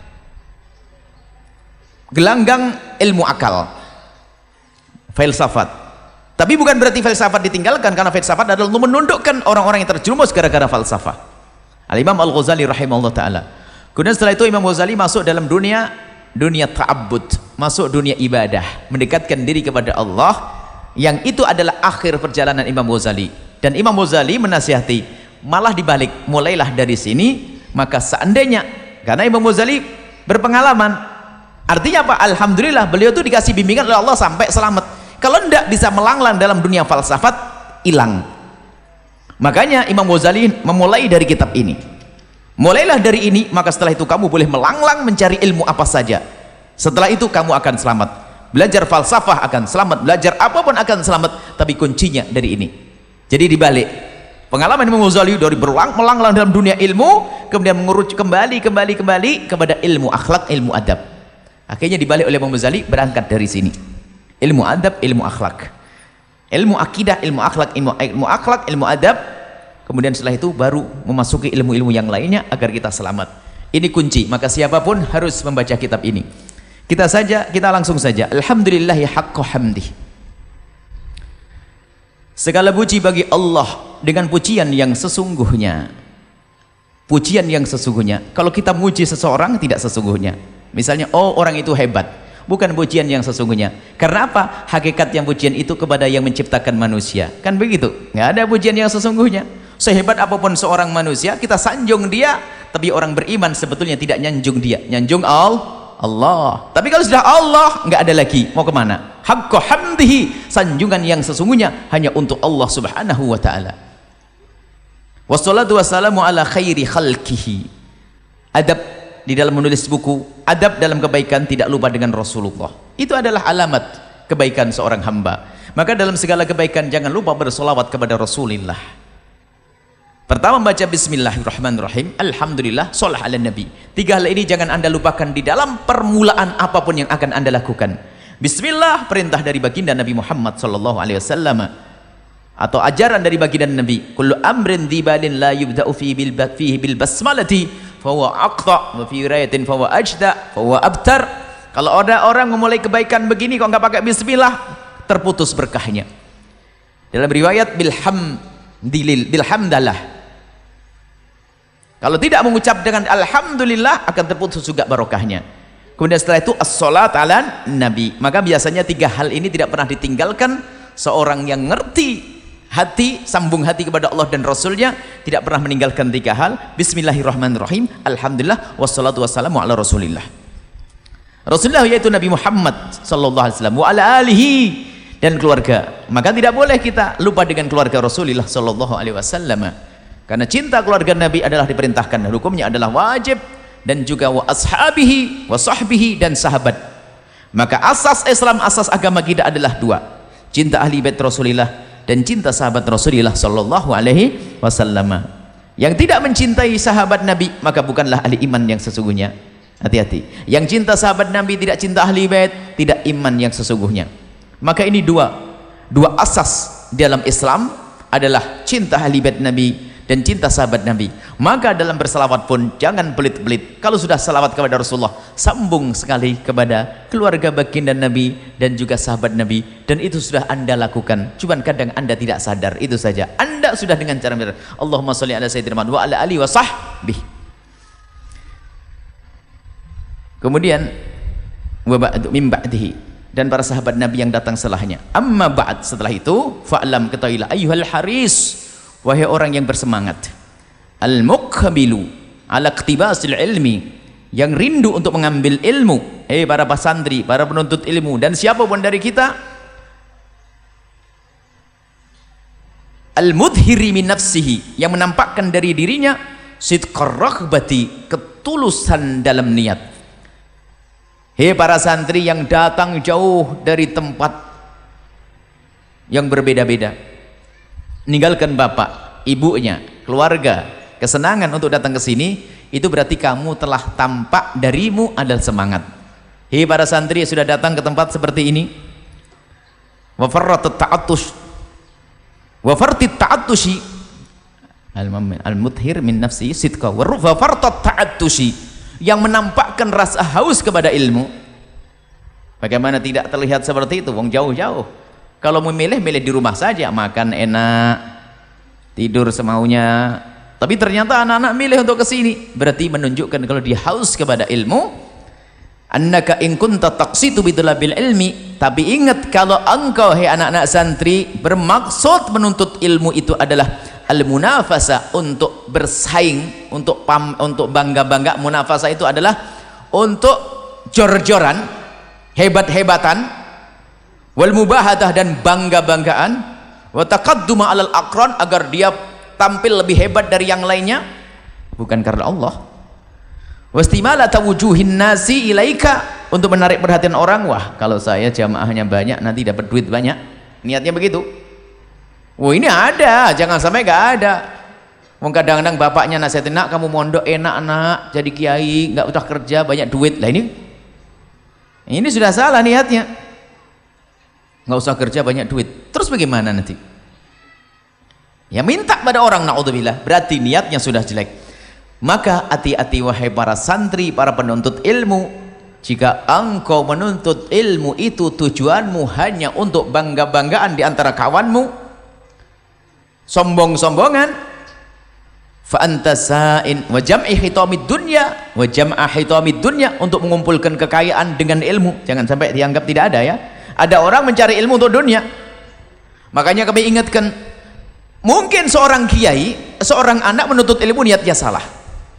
S1: gelanggang ilmu akal, filsafat. Tapi bukan berarti filsafat ditinggalkan, karena filsafat adalah untuk menundukkan orang-orang yang terjerumus gara-gara falsafah. Al-Imam Al-Ghazali rahimahullah ta'ala. Kemudian setelah itu Imam Ghazali masuk dalam dunia dunia ta'abbud, masuk dunia ibadah, mendekatkan diri kepada Allah, yang itu adalah akhir perjalanan Imam Ghazali. Dan Imam Ghazali menasihati, malah dibalik, mulailah dari sini. Maka seandainya, karena Imam Ghazali berpengalaman, artinya apa? Alhamdulillah beliau itu dikasih bimbingan oleh Allah sampai selamat. Kalau tidak bisa melanglang dalam dunia falsafat, hilang. Makanya Imam Ghazali memulai dari kitab ini. Mulailah dari ini, maka setelah itu kamu boleh melanglang mencari ilmu apa saja. Setelah itu kamu akan selamat. Belajar falsafah akan selamat, belajar apapun akan selamat, tapi kuncinya dari ini. Jadi dibalik, pengalaman Imam Ghazali dari berulang melanglang dalam dunia ilmu, kemudian menguruc kembali kembali kembali kepada ilmu akhlak, ilmu adab. Akhirnya dibalik oleh Imam Ghazali, berangkat dari sini. Ilmu adab, ilmu akhlak, ilmu akidah, ilmu akhlak, ilmu ilmu akhlak, ilmu adab. Kemudian setelah itu baru memasuki ilmu-ilmu yang lainnya agar kita selamat. Ini kunci. Maka siapapun harus membaca kitab ini. Kita saja, kita langsung saja. Alhamdulillahi haqqa hamdih. Segala puji bagi Allah dengan pujian yang sesungguhnya. Pujian yang sesungguhnya. Kalau kita muji seseorang tidak sesungguhnya. Misalnya, oh orang itu hebat. Bukan pujian yang sesungguhnya. Karena apa? Hakikat yang pujian itu kepada yang menciptakan manusia. Kan begitu? Nggak ada pujian yang sesungguhnya. Sehebat apapun seorang manusia, kita sanjung dia. Tapi orang beriman sebetulnya tidak nyanjung dia. Nyanjung Allah. Allah. Tapi kalau sudah Allah, nggak ada lagi. Mau kemana? Haqqa hamdihi, sanjungan yang sesungguhnya hanya untuk Allah subhanahu wa ta'ala. Wassalatu wassalamu ala khairi khalqihi. Adab di dalam menulis buku, adab dalam kebaikan, tidak lupa dengan Rasulullah. Itu adalah alamat kebaikan seorang hamba. Maka dalam segala kebaikan jangan lupa bersolawat kepada Rasulullah. Pertama membaca bismillahirrahmanirrahim, alhamdulillah, sholah ala nabi. Tiga hal ini jangan anda lupakan di dalam permulaan apapun yang akan anda lakukan. Bismillah, perintah dari baginda Nabi Muhammad sallallahu alaihi wasallam, atau ajaran dari baginda Nabi. Kullu amrin dibalin la yubda'u fihi bil fihi bil basmalati fahuwa aqta, wa fi riwayatin fahuwa ajda, fahuwa abtar. Kalau ada orang memulai kebaikan begini kok nggak pakai bismillah, terputus berkahnya. Dalam riwayat bilhamdilil bilhamdalah. Kalau tidak mengucap dengan alhamdulillah akan terputus juga barokahnya. Kemudian setelah itu as-salat ala nabi. Maka biasanya tiga hal ini tidak pernah ditinggalkan seorang yang ngerti hati, sambung hati kepada Allah dan Rasulnya, tidak pernah meninggalkan tiga hal. Bismillahirrahmanirrahim, alhamdulillah, wassalatu wassalamu ala rasulillah. Rasulullah yaitu Nabi Muhammad sallallahu alaihi wasallam wa ala alihi, dan keluarga. Maka tidak boleh kita lupa dengan keluarga Rasulullah sallallahu alaihi wasallam. Karena cinta keluarga Nabi adalah diperintahkan, hukumnya adalah wajib, dan juga wa ashabihi wa sahbihi, dan sahabat. Maka asas Islam, asas agama kita adalah dua, cinta ahli bait Rasulullah dan cinta sahabat Rasulullah sallallahu alaihi wasallam. Yang tidak mencintai sahabat Nabi maka bukanlah ahli iman yang sesungguhnya. Hati-hati. Yang cinta sahabat Nabi tidak cinta ahli bait, tidak iman yang sesungguhnya. Maka ini dua dua asas dalam Islam adalah cinta ahli bait Nabi dan cinta sahabat Nabi. Maka dalam berselawat pun jangan pelit-pelit. Kalau sudah selawat kepada Rasulullah, sambung sekali kepada keluarga baginda Nabi dan juga sahabat Nabi, dan itu sudah anda lakukan, cuman kadang anda tidak sadar. Itu saja, anda sudah dengan cara benar. Allahumma sholli ala sayyidina Muhammad wa ala alihi wa sahbihi. Kemudian wa ba'du min ba'dihi, dan para sahabat Nabi yang datang setelahnya. Amma ba'd, setelah itu fa'lam, ketahuilah ayyuhal haris, wahai orang yang bersemangat, al-muqbilu ala iktibasil ilmi, yang rindu untuk mengambil ilmu. Hei para pasantri, para penuntut ilmu, dan siapapun dari kita, al-mudhiri min nafsihi, yang menampakkan dari dirinya sidqar raghbati, ketulusan dalam niat. Hei para santri yang datang jauh dari tempat yang berbeda-beda, Ninggalkan bapak, ibunya, keluarga, kesenangan untuk datang ke sini, itu berarti kamu telah tampak darimu adalah semangat. Hei para santri yang sudah datang ke tempat seperti ini, wa farratut ta'attush wa fartit ta'attushi al-mudhir min nafsi sidqa wa fartat ta'attushi, yang menampakkan rasa haus kepada ilmu. Bagaimana tidak terlihat seperti itu? Wong jauh-jauh. Kalau memilih, milih di rumah saja, makan enak, tidur semaunya. Tapi ternyata anak-anak milih untuk ke sini, berarti menunjukkan kalau dia haus kepada ilmu. Annaka in kunta taqsitu bitulabil ilmi, tapi ingat kalau engkau hai anak-anak santri bermaksud menuntut ilmu itu adalah al-munafasa, untuk bersaing, untuk pam, untuk bangga-bangga. Munafasa itu adalah untuk jor-joran, hebat-hebatan, wal mubahadah, dan bangga-banggaan, wa taqadduma alal aqran, agar dia tampil lebih hebat dari yang lainnya, bukan karena Allah. Wastimala tawujuhin nasi ilaika, untuk menarik perhatian orang. Wah, kalau saya jamaahnya banyak nanti dapat duit banyak, niatnya begitu. Wah, ini ada, jangan sampai gak ada. Wong kadang-kadang bapaknya nasihatin, nak kamu mondok enak nak, jadi kiai, nggak usah kerja, banyak duit. Lah ini ini sudah salah niatnya. Nggak usah kerja, banyak duit, terus bagaimana nanti? Ya minta pada orang, naudzubillah, berarti niatnya sudah jelek. Maka hati-hati wahai para santri, para penuntut ilmu, jika engkau menuntut ilmu itu tujuanmu hanya untuk bangga-banggaan di antara kawanmu, sombong-sombongan, fa anta sa'in wa jam'i hitamid dunya wa jam'a hitamid dunya, untuk mengumpulkan kekayaan dengan ilmu. Jangan sampai dianggap tidak ada ya. Ada orang mencari ilmu untuk dunia. Makanya kami ingatkan, mungkin seorang kiai, seorang anak menuntut ilmu niatnya salah.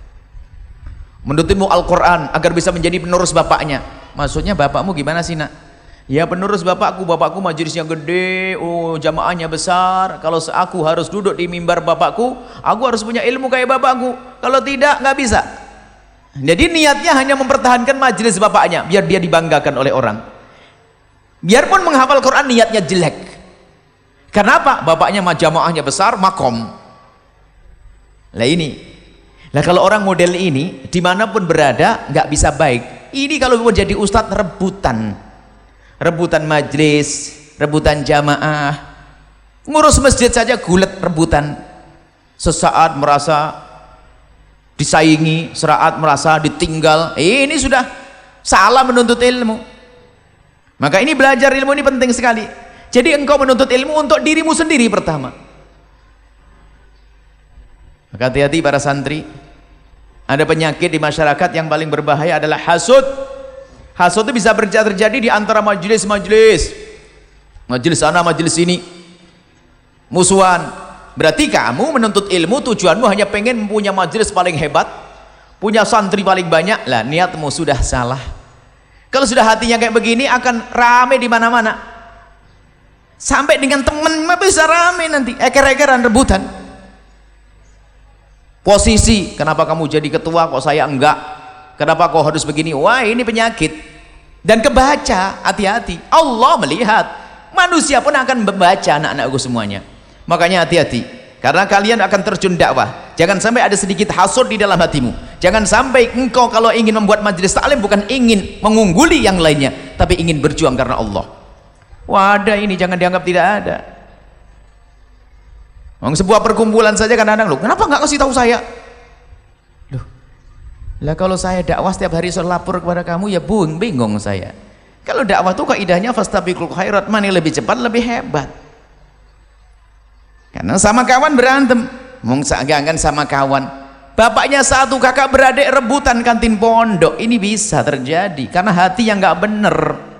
S1: Menuntut ilmu Al-Quran agar bisa menjadi penerus bapaknya. Maksudnya bapakmu gimana sih nak? Ya penerus bapakku, bapakku majelisnya gede, oh jamaahnya besar. Kalau aku harus duduk di mimbar bapakku, aku harus punya ilmu kayak bapakku. Kalau tidak, nggak bisa. Jadi niatnya hanya mempertahankan majelis bapaknya, biar dia dibanggakan oleh orang. Biarpun menghafal Quran niatnya jelek. Kenapa? Bapaknya jamaahnya besar, makom. Lah ini. Lah kalau orang model ini dimanapun berada nggak bisa baik. Ini kalau mau jadi ustadz rebutan, rebutan majelis, rebutan jamaah, ngurus masjid saja gulet rebutan. Sesaat merasa disaingi, sesaat merasa ditinggal. Ini sudah salah menuntut ilmu. Maka ini belajar ilmu ini penting sekali. Jadi engkau menuntut ilmu untuk dirimu sendiri pertama. Maka hati-hati para santri, ada penyakit di masyarakat yang paling berbahaya adalah hasud. Hasud itu bisa terjadi di antara majelis-majelis, majelis sana, majelis ini, musuhan. Berarti kamu menuntut ilmu tujuanmu hanya pengen punya majelis paling hebat, punya santri paling banyak. Lah niatmu sudah salah. Kalau sudah hatinya kayak begini akan rame di mana-mana. Sampai dengan teman bisa rame nanti, eker-ekeran rebutan. Posisi, kenapa kamu jadi ketua kok saya enggak? Kenapa kau harus begini? Wah, ini penyakit. Dan kebaca, hati-hati. Allah melihat. Manusia pun akan membaca anak-anakku semuanya. Makanya hati-hati. Karena kalian akan terjun dakwah. Jangan sampai ada sedikit hasud di dalam hatimu. Jangan sampai engkau kalau ingin membuat majelis taklim bukan ingin mengungguli yang lainnya, tapi ingin berjuang karena Allah. Wadah, ini jangan dianggap tidak ada. Sebuah perkumpulan saja kadang-kadang, loh kenapa nggak kasih tahu saya? Loh, lah kalau saya dakwah setiap hari saya lapor kepada kamu, ya bung, bingung saya. Kalau dakwah itu kaidahnya fastabiqul khairat, mana lebih cepat lebih hebat. Karena sama kawan berantem, mung seagan sama kawan, bapaknya satu, kakak beradik rebutan kantin pondok. Ini bisa terjadi karena hati yang nggak bener.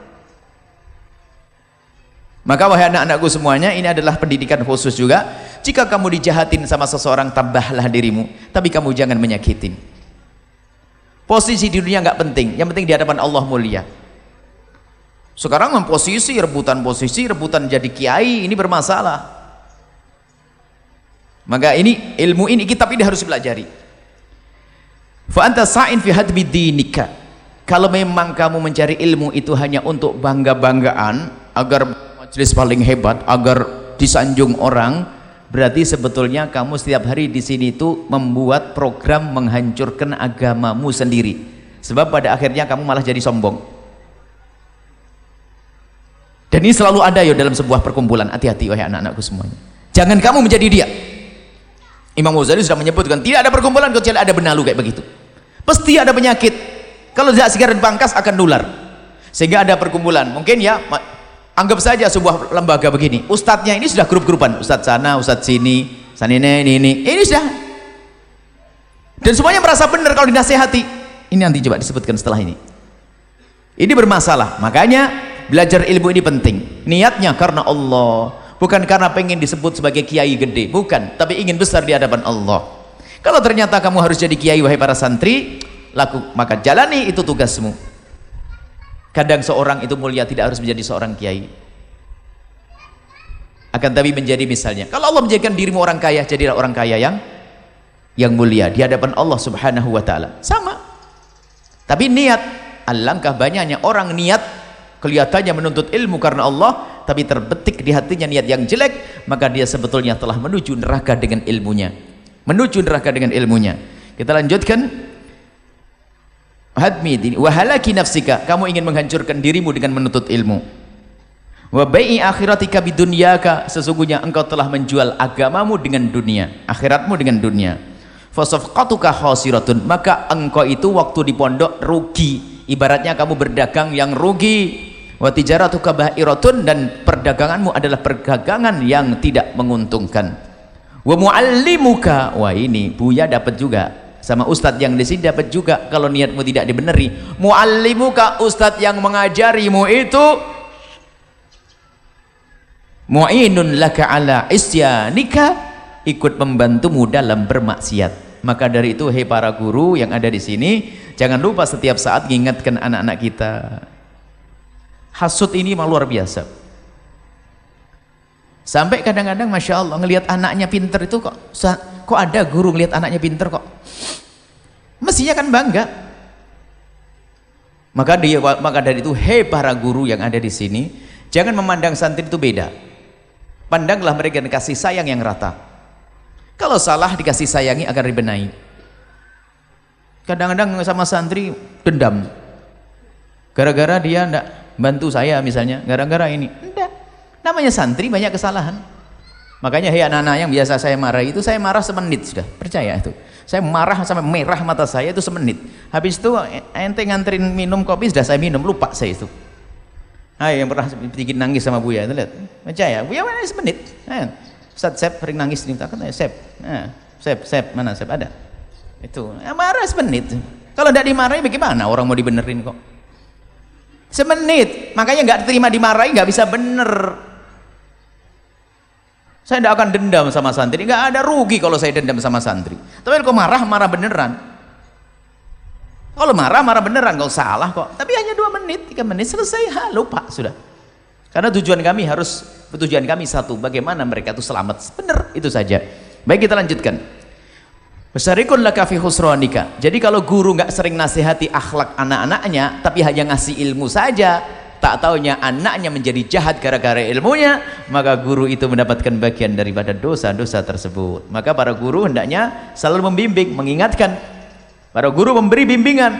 S1: Maka wahai anak-anakku semuanya, ini adalah pendidikan khusus juga. Jika kamu dijahatin sama seseorang, tambahlah dirimu, tapi kamu jangan menyakitin. Posisi di dunia nggak penting, yang penting di hadapan Allah mulia. Sekarang memposisi, rebutan posisi, rebutan jadi kiai, ini bermasalah. Maka ini ilmu ini kita ini harus pelajari. Fa anta sa'in fi hadmi dinika. Kalau memang kamu mencari ilmu itu hanya untuk bangga-banggaan, agar majelis paling hebat, agar disanjung orang, berarti sebetulnya kamu setiap hari di sini itu membuat program menghancurkan agamamu sendiri. Sebab pada akhirnya kamu malah jadi sombong. Dan ini selalu ada ya dalam sebuah perkumpulan. Hati-hati wahai anak-anakku semuanya. Jangan kamu menjadi dia. Imam Ghazali sudah menyebutkan tidak ada perkumpulan kecuali ada benalu kayak begitu. Pasti ada penyakit. Kalau tidak segera dipangkas akan nular. Sehingga ada perkumpulan. Mungkin ya anggap saja sebuah lembaga begini. Ustadznya ini sudah grup-grupan. Ustadz sana, ustadz sini, sana ini, ini, ini. Ini sudah. Dan semuanya merasa benar kalau dinasehati. Ini nanti coba disebutkan setelah ini. Ini bermasalah. Makanya belajar ilmu ini penting. Niatnya karena Allah. Bukan karena pengen disebut sebagai kiai gede. Bukan. Tapi ingin besar di hadapan Allah. Kalau ternyata kamu harus jadi kiai wahai para santri, laku, maka jalani itu tugasmu. Kadang seorang itu mulia tidak harus menjadi seorang kiai, akan tapi menjadi misalnya. Kalau Allah menjadikan dirimu orang kaya, jadilah orang kaya yang yang mulia di hadapan Allah Subhanahu wa taala. Sama. Tapi niat, alangkah banyaknya orang niat kelihatannya menuntut ilmu karena Allah, tapi terbetik di hatinya niat yang jelek, maka dia sebetulnya telah menuju neraka dengan ilmunya. Menuju neraka dengan ilmunya. Kita lanjutkan. Hadmi dini wa halaki nafsika, kamu ingin menghancurkan dirimu dengan menuntut ilmu. Wa bai'i akhiratika bidunyaka, sesungguhnya engkau telah menjual agamamu dengan dunia, akhiratmu dengan dunia. Fa safqatuka khasiratun, maka engkau itu waktu di pondok rugi, ibaratnya kamu berdagang yang rugi. Wa tijaratuka ba'iratun, dan perdaganganmu adalah perdagangan yang tidak menguntungkan. Wa muallimuka, wah ini Buya dapat juga. Sama ustadz yang di sini dapat juga kalau niatmu tidak dibeneri. Muallimuka, ustadz yang mengajarimu itu mu'inun laka ala isyanika, ikut membantumu dalam bermaksiat. Maka dari itu hei para guru yang ada di sini, jangan lupa setiap saat mengingatkan anak-anak kita. Hasud ini mah luar biasa. Sampai kadang-kadang masya Allah ngelihat anaknya pinter itu kok kok ada guru ngelihat anaknya pinter kok, mestinya kan bangga. Maka dia maka dari itu hei para guru yang ada di sini, jangan memandang santri itu beda. Pandanglah mereka dengan kasih sayang yang rata. Kalau salah dikasih sayangi agar dibenahi. Kadang-kadang sama santri dendam. Gara-gara dia enggak bantu saya misalnya, gara-gara ini. Enggak. Namanya santri banyak kesalahan. Makanya hei anak-anak yang biasa saya marah itu, saya marah semenit sudah, percaya itu. Saya marah sampai merah mata saya itu semenit. Habis itu ente nganterin minum kopi sudah saya minum, lupa saya itu. Hai yang pernah bikin nangis sama Buya itu lihat, percaya Buya mana semenit. Nah, Ustaz Sep sering nangis di takut, Sep, nah, Sep, Sep mana Sep ada. Itu ya, marah semenit. Kalau tidak dimarahi bagaimana orang mau dibenerin kok? Semenit, makanya nggak terima dimarahi nggak bisa bener. Saya tidak akan dendam sama santri, nggak ada rugi kalau saya dendam sama santri. Tapi kalau marah, marah beneran. Kalau marah, marah beneran, kalau salah kok. Tapi hanya dua menit, tiga menit selesai, ha, lupa sudah. Karena tujuan kami harus, tujuan kami satu, bagaimana mereka itu selamat. Bener, itu saja. Baik, kita lanjutkan. Besarikun laka fi khusranika. Jadi kalau guru nggak sering nasihati akhlak anak-anaknya, tapi hanya ngasih ilmu saja, tak taunya anaknya menjadi jahat gara-gara ilmunya, maka guru itu mendapatkan bagian daripada dosa-dosa tersebut. Maka para guru hendaknya selalu membimbing, mengingatkan. Para guru memberi bimbingan.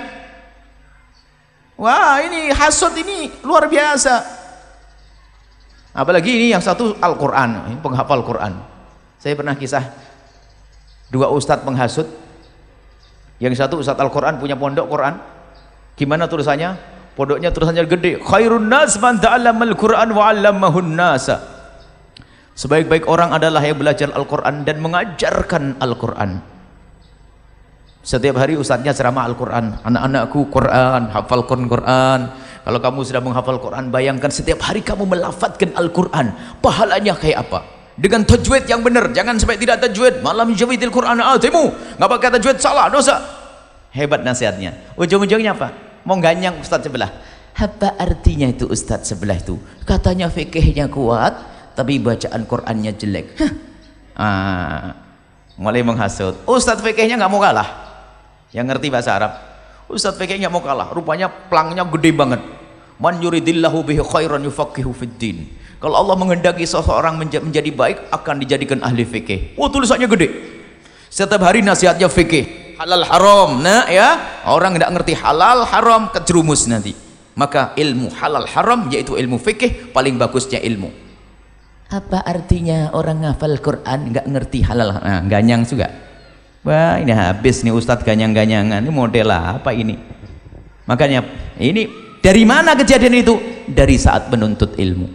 S1: Wah, ini hasud ini luar biasa. Apalagi ini yang satu Al-Quran, penghafal Quran. Saya pernah kisah dua ustadz penghasud. Yang satu ustadz Al-Quran, punya pondok Quran. Gimana tulisannya? Pondoknya tulisannya gede, khairun nas man ta'allamal Qur'an wa 'allamahun nasa. Sebaik-baik orang adalah yang belajar Al-Qur'an dan mengajarkan Al-Qur'an. Setiap hari ustaznya ceramah Al-Qur'an, anak-anakku Qur'an, hafalkan Qur'an. Kalau kamu sudah menghafal Qur'an, bayangkan setiap hari kamu melafadzkan Al-Qur'an, pahalanya kayak apa? Dengan tajwid yang benar, jangan sampai tidak tajwid. Malam jawidil Qur'an atimu, nggak pakai tajwid salah, dosa. Hebat nasihatnya. Ujung-ujungnya apa? Mau ganyang ustadz sebelah. Apa artinya itu ustadz sebelah itu? Katanya fikihnya kuat, tapi bacaan Qur'annya jelek. Hah. Ah, mulai menghasut. Ustadz fikihnya nggak mau kalah. Yang ngerti bahasa Arab. Ustadz fikihnya mau kalah. Rupanya pelangnya gede banget. Man yuridillahu bihi khairan yufaqihu fid din. Kalau Allah menghendaki seseorang menjadi baik, akan dijadikan ahli fikih. Oh, tulisannya gede. Setiap hari nasihatnya fikih, halal haram. Nah ya, orang tidak ngerti halal haram kejerumus nanti. Maka ilmu halal haram yaitu ilmu fikih, paling bagusnya ilmu. Apa artinya orang ngafal Quran nggak ngerti halal? Nah, ganyang juga. Wah, ini habis nih Ustadz ganyang-ganyangan. Ini model apa ini? Makanya ini dari mana kejadian itu? Dari saat menuntut ilmu.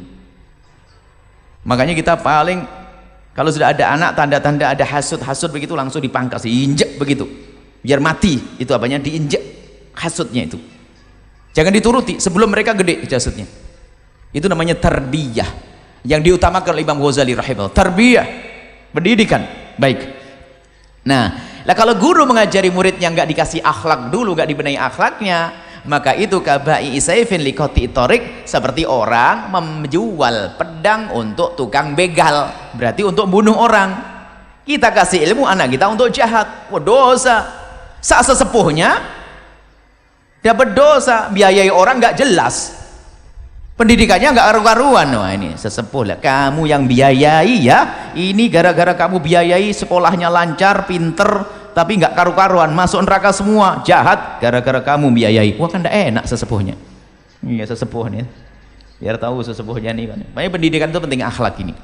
S1: Makanya kita paling, kalau sudah ada anak, tanda-tanda ada hasud-hasud begitu, langsung dipangkas, diinjek begitu, biar mati. Itu apanya? Diinjek hasudnya itu. Jangan dituruti sebelum mereka gede hasudnya. Itu namanya tarbiyah, yang diutamakan oleh Imam Ghazali rahimahullah. Tarbiyah, pendidikan baik. Nah, lah kalau guru mengajari muridnya nggak dikasih akhlak dulu, nggak dibenahi akhlaknya, maka itu kabai isaifin likoti torik, seperti orang menjual pedang untuk tukang begal, berarti untuk bunuh orang. Kita kasih ilmu anak kita untuk jahat, wah dosa. Saat sesepuhnya dapat dosa, biayai orang nggak jelas, pendidikannya nggak karu-karuan. Wah ini sesepuh lah, kamu yang biayai ya, ini gara-gara kamu biayai sekolahnya lancar, pinter, tapi nggak karu-karuan, masuk neraka semua, jahat gara-gara kamu biayai. Wah kan tidak enak sesepuhnya. Iya sesepuhnya, biar tahu sesepuhnya nih kan. Makanya pendidikan itu penting, akhlak ini.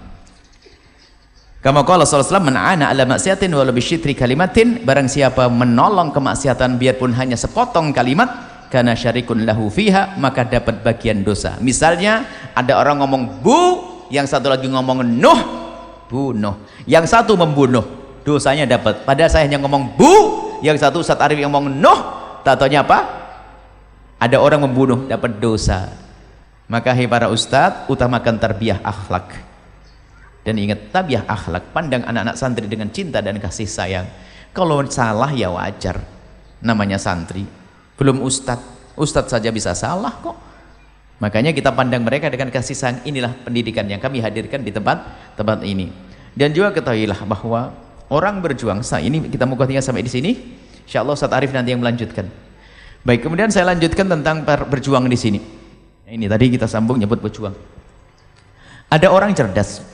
S1: Kama qala sallallahu alaihi wasallam, man 'ana 'ala maksiatin walau bisyitri kalimatin, barang siapa menolong kemaksiatan biarpun hanya sepotong kalimat, kana syarikun lahu fiha, maka dapat bagian dosa. Misalnya ada orang ngomong bu, yang satu lagi ngomong nuh, bunuh. Yang satu membunuh, dosanya dapat. Padahal saya hanya ngomong bu, yang satu Ustaz Arif yang ngomong nuh, tatonya apa? Ada orang membunuh, dapat dosa. Maka hai para ustadz, utamakan tarbiyah akhlak. Dan ingat, tarbiyah akhlak, pandang anak-anak santri dengan cinta dan kasih sayang. Kalau salah ya wajar, namanya santri, belum ustadz. Ustadz saja bisa salah kok. Makanya kita pandang mereka dengan kasih sayang. Inilah pendidikan yang kami hadirkan di tempat-tempat ini. Dan juga ketahuilah bahwa orang berjuang, saya ini kita mau tinggal sampai di sini. Insyaallah Ustaz Arif nanti yang melanjutkan. Baik, kemudian saya lanjutkan tentang berjuang di sini. Ini tadi kita sambung nyebut berjuang. Ada orang cerdas.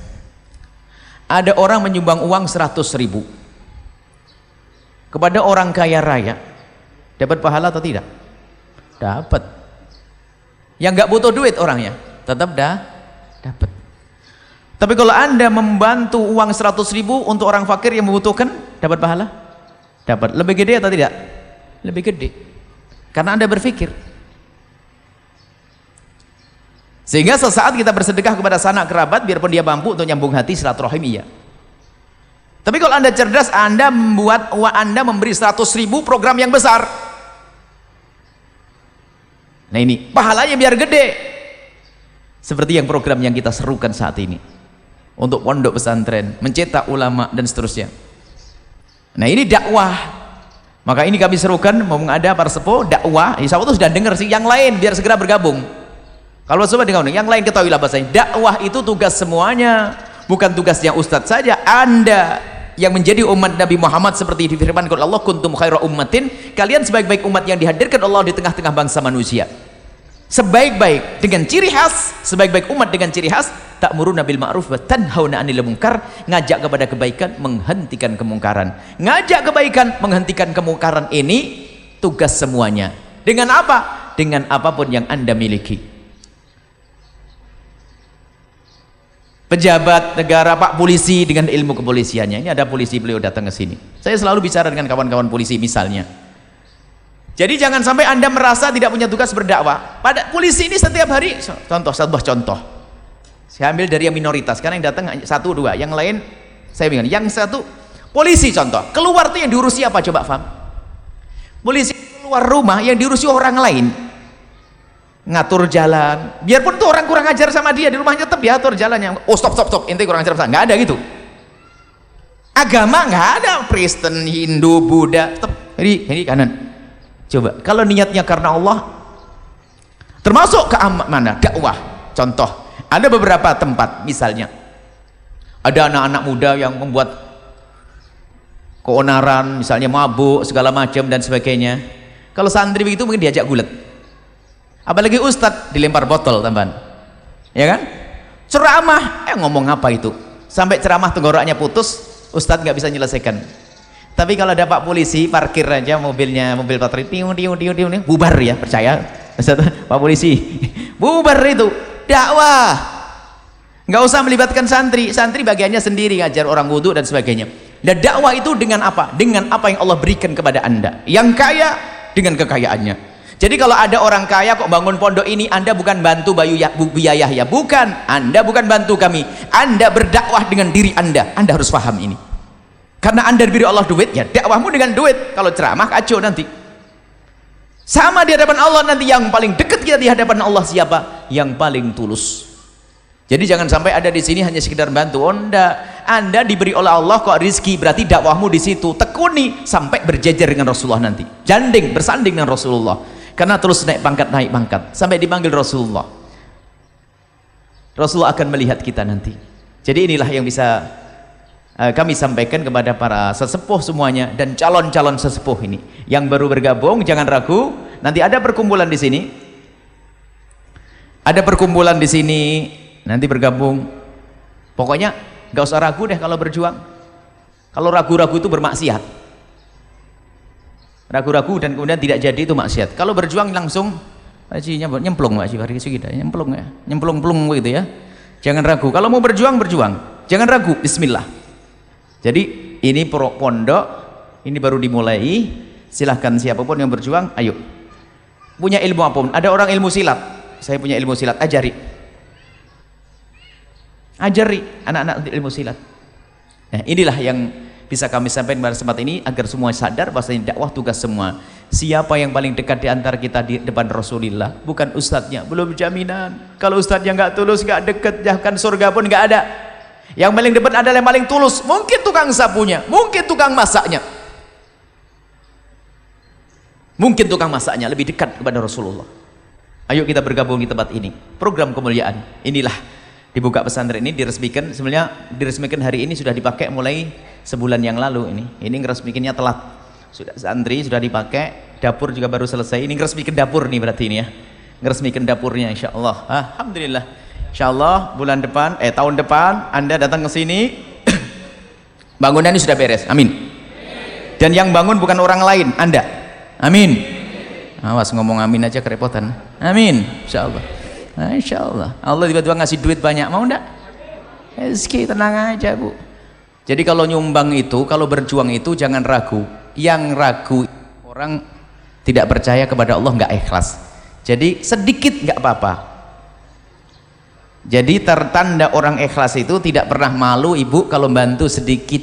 S1: Ada orang menyumbang uang seratus ribu kepada orang kaya raya. Dapat pahala atau tidak? Dapat. Yang nggak butuh duit orangnya, tetap dah dapat. Tapi kalau anda membantu uang seratus ribu untuk orang fakir yang membutuhkan, dapat pahala? Dapat. Lebih gede atau tidak? Lebih gede. Karena anda berpikir. Sehingga sesaat kita bersedekah kepada sanak kerabat, biarpun dia mampu untuk nyambung hati, silaturahim iya. Tapi kalau anda cerdas, anda membuat uang anda memberi seratus ribu program yang besar. Nah ini, pahalanya biar gede. Seperti yang program yang kita serukan saat ini. Untuk pondok pesantren, mencetak ulama dan seterusnya. Nah ini dakwah. Maka ini kami serukan, mau ada para sepuh dakwah. Insya Allah sudah dengar sih, yang lain biar segera bergabung. Kalau sobat dengar, yang lain ketahuilah bahasanya, dakwah itu tugas semuanya, bukan tugasnya ustadz saja. Anda yang menjadi umat Nabi Muhammad seperti difirmankan oleh Allah, kuntum khaira ummatin, kalian sebaik-baik umat yang dihadirkan Allah di tengah-tengah bangsa manusia. Sebaik-baik dengan ciri khas, sebaik-baik umat dengan ciri khas, ta'muruna bil ma'ruf wa tanhauna 'anil munkar, ngajak kepada kebaikan, menghentikan kemungkaran. Ngajak kebaikan, menghentikan kemungkaran ini tugas semuanya. Dengan apa? Dengan apapun yang Anda miliki. Pejabat negara, Pak polisi dengan ilmu kepolisiannya. Ini ada polisi, beliau datang ke sini. Saya selalu bicara dengan kawan-kawan polisi misalnya. Jadi jangan sampai Anda merasa tidak punya tugas berdakwah. Pada polisi ini setiap hari, contoh, sebuah contoh. Saya ambil dari yang minoritas, karena yang datang satu dua, yang lain saya bingung. Yang satu polisi contoh, keluar tuh yang diurusi apa coba paham? Polisi keluar rumah yang diurusi orang lain. Ngatur jalan, biarpun tuh orang kurang ajar sama dia di rumahnya, tetap diatur jalannya. Oh stop stop stop, ente kurang ajar sama, nggak ada gitu. Agama nggak ada, Kristen, Hindu, Buddha, tetap ini ini kanan. Coba kalau niatnya karena Allah, termasuk ke mana dakwah. Contoh, ada beberapa tempat, misalnya ada anak-anak muda yang membuat keonaran, misalnya mabuk segala macam dan sebagainya. Kalau santri begitu mungkin diajak gulet. Apalagi ustadz dilempar botol tambahan, ya kan? ceramah, eh ngomong apa itu? Sampai ceramah tenggorokannya putus, Ustadz nggak bisa menyelesaikan. Tapi kalau ada Pak polisi parkir aja mobilnya, mobil patroli, tiu tiu tiu tiu, bubar ya, percaya Pak polisi, bubar itu dakwah. Nggak usah melibatkan santri, santri bagiannya sendiri ngajar orang wudhu dan sebagainya. Dan dakwah itu dengan apa? Dengan apa yang Allah berikan kepada anda. Yang kaya dengan kekayaannya. Jadi kalau ada orang kaya kok bangun pondok ini, anda bukan bantu Bayu ya, Bu Yahya ya, bukan. Anda bukan bantu kami. Anda berdakwah dengan diri anda. Anda harus paham ini. Karena anda diberi Allah duit, ya dakwahmu dengan duit. Kalau ceramah kacau nanti. Sama di hadapan Allah nanti, yang paling dekat kita di hadapan Allah siapa? Yang paling tulus. Jadi jangan sampai ada di sini hanya sekedar bantu. Oh enggak, anda diberi oleh Allah kok rizki, berarti dakwahmu di situ. Tekuni sampai berjejer dengan Rasulullah nanti. Janding, bersanding dengan Rasulullah. Karena terus naik pangkat, naik pangkat sampai dipanggil Rasulullah. Rasulullah akan melihat kita nanti. Jadi inilah yang bisa uh, kami sampaikan kepada para sesepuh semuanya dan calon-calon sesepuh ini. Yang baru bergabung jangan ragu. Nanti ada perkumpulan di sini. Ada perkumpulan di sini. Nanti bergabung. Pokoknya gak usah ragu deh kalau berjuang. Kalau ragu-ragu itu bermaksiat. Ragu-ragu dan kemudian tidak jadi itu maksiat. Kalau berjuang langsung nyemplung, Pak Syifari kita nyemplung ya, nyemplung-plung begitu ya. Jangan ragu. Kalau mau berjuang berjuang, jangan ragu. Bismillah. Jadi ini pondok ini baru dimulai. Silahkan siapapun yang berjuang, ayo. Punya ilmu apapun. Ada orang ilmu silat, saya punya ilmu silat, ajari. Ajari anak-anak ilmu silat. Nah inilah yang bisa kami sampaikan pada kesempatan ini agar semua sadar bahwasanya dakwah tugas semua. Siapa yang paling dekat di antara kita di depan Rasulullah? Bukan ustadznya, belum jaminan. Kalau ustadznya nggak tulus, nggak dekat, bahkan surga pun nggak ada. Yang paling depan adalah yang paling tulus. Mungkin tukang sapunya, mungkin tukang masaknya, mungkin tukang masaknya lebih dekat kepada Rasulullah. Ayo kita bergabung di tempat ini. Program kemuliaan inilah dibuka pesantren ini, diresmikan. Sebenarnya diresmikan hari ini, sudah dipakai mulai sebulan yang lalu ini. Ini ngeresmikinnya telat. Sudah santri sudah dipakai, dapur juga baru selesai. Ini ngeresmikin dapur nih berarti ini ya. Ngeresmikin dapurnya insyaallah. Alhamdulillah. Insyaallah bulan depan eh tahun depan Anda datang ke sini bangunan ini sudah beres. Amin. Dan yang bangun bukan orang lain, Anda. Amin. Awas ngomong amin aja kerepotan. Amin. Insyaallah. Nah, insyaallah. Allah tiba-tiba ngasih duit banyak, mau enggak? Rezeki tenang aja, Bu. Jadi kalau nyumbang itu, kalau berjuang itu jangan ragu. Yang ragu orang tidak percaya kepada Allah, nggak ikhlas. Jadi sedikit nggak apa-apa. Jadi tertanda orang ikhlas itu tidak pernah malu, Ibu, kalau bantu sedikit.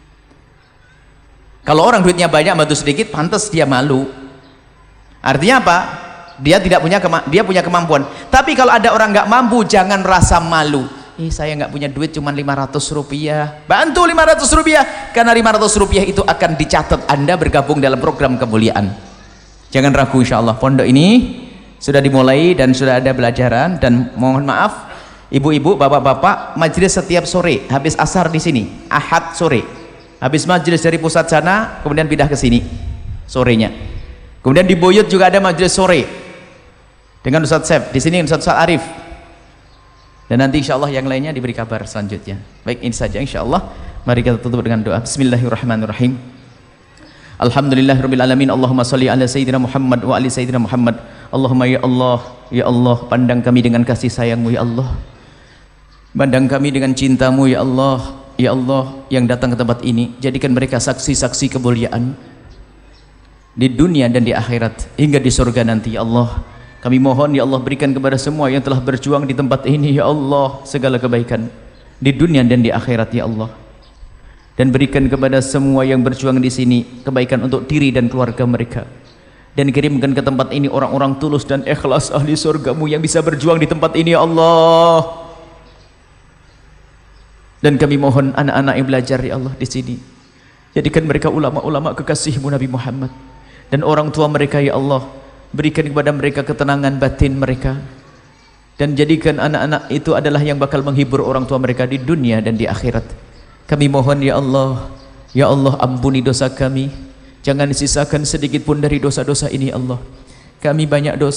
S1: Kalau orang duitnya banyak bantu sedikit, pantas dia malu. Artinya apa? Dia tidak punya dia punya kemampuan. Tapi kalau ada orang nggak mampu, jangan rasa malu. Ih, saya nggak punya duit cuma lima ratus rupiah. Bantu lima ratus rupiah, karena lima ratus rupiah itu akan dicatat Anda bergabung dalam program kemuliaan. Jangan ragu, insya Allah. Pondok ini sudah dimulai dan sudah ada pelajaran. Dan mohon maaf, ibu-ibu, bapak-bapak, majelis setiap sore habis asar di sini, Ahad sore. Habis majelis dari pusat sana, kemudian pindah ke sini sorenya. Kemudian di Boyut juga ada majelis sore dengan Ustadz Sep, di sini Ustadz Ustadz Arif. Dan nanti insya Allah yang lainnya diberi kabar selanjutnya. Baik, ini saja insya Allah. Mari kita tutup dengan doa. Bismillahirrahmanirrahim. Alhamdulillahirabbil alamin. Allahumma shalli ala sayyidina Muhammad wa ali sayyidina Muhammad. Allahumma ya Allah, ya Allah, pandang kami dengan kasih sayang-Mu ya Allah. Pandang kami dengan cinta-Mu ya Allah. Ya Allah, yang datang ke tempat ini, jadikan mereka saksi-saksi kemuliaan di dunia dan di akhirat hingga di surga nanti ya Allah. Kami mohon ya Allah, berikan kepada semua yang telah berjuang di tempat ini ya Allah segala kebaikan di dunia dan di akhirat ya Allah. Dan berikan kepada semua yang berjuang di sini kebaikan untuk diri dan keluarga mereka. Dan kirimkan ke tempat ini orang-orang tulus dan ikhlas ahli surga-Mu yang bisa berjuang di tempat ini ya Allah. Dan kami mohon anak-anak yang belajar ya Allah di sini, jadikan mereka ulama-ulama kekasih-Mu Nabi Muhammad. Dan orang tua mereka ya Allah, berikan kepada mereka ketenangan batin mereka. Dan jadikan anak-anak itu adalah yang bakal menghibur orang tua mereka di dunia dan di akhirat. Kami mohon ya Allah, ya Allah, ampuni dosa kami. Jangan sisakan sedikit pun dari dosa-dosa ini Allah. Kami banyak dosa,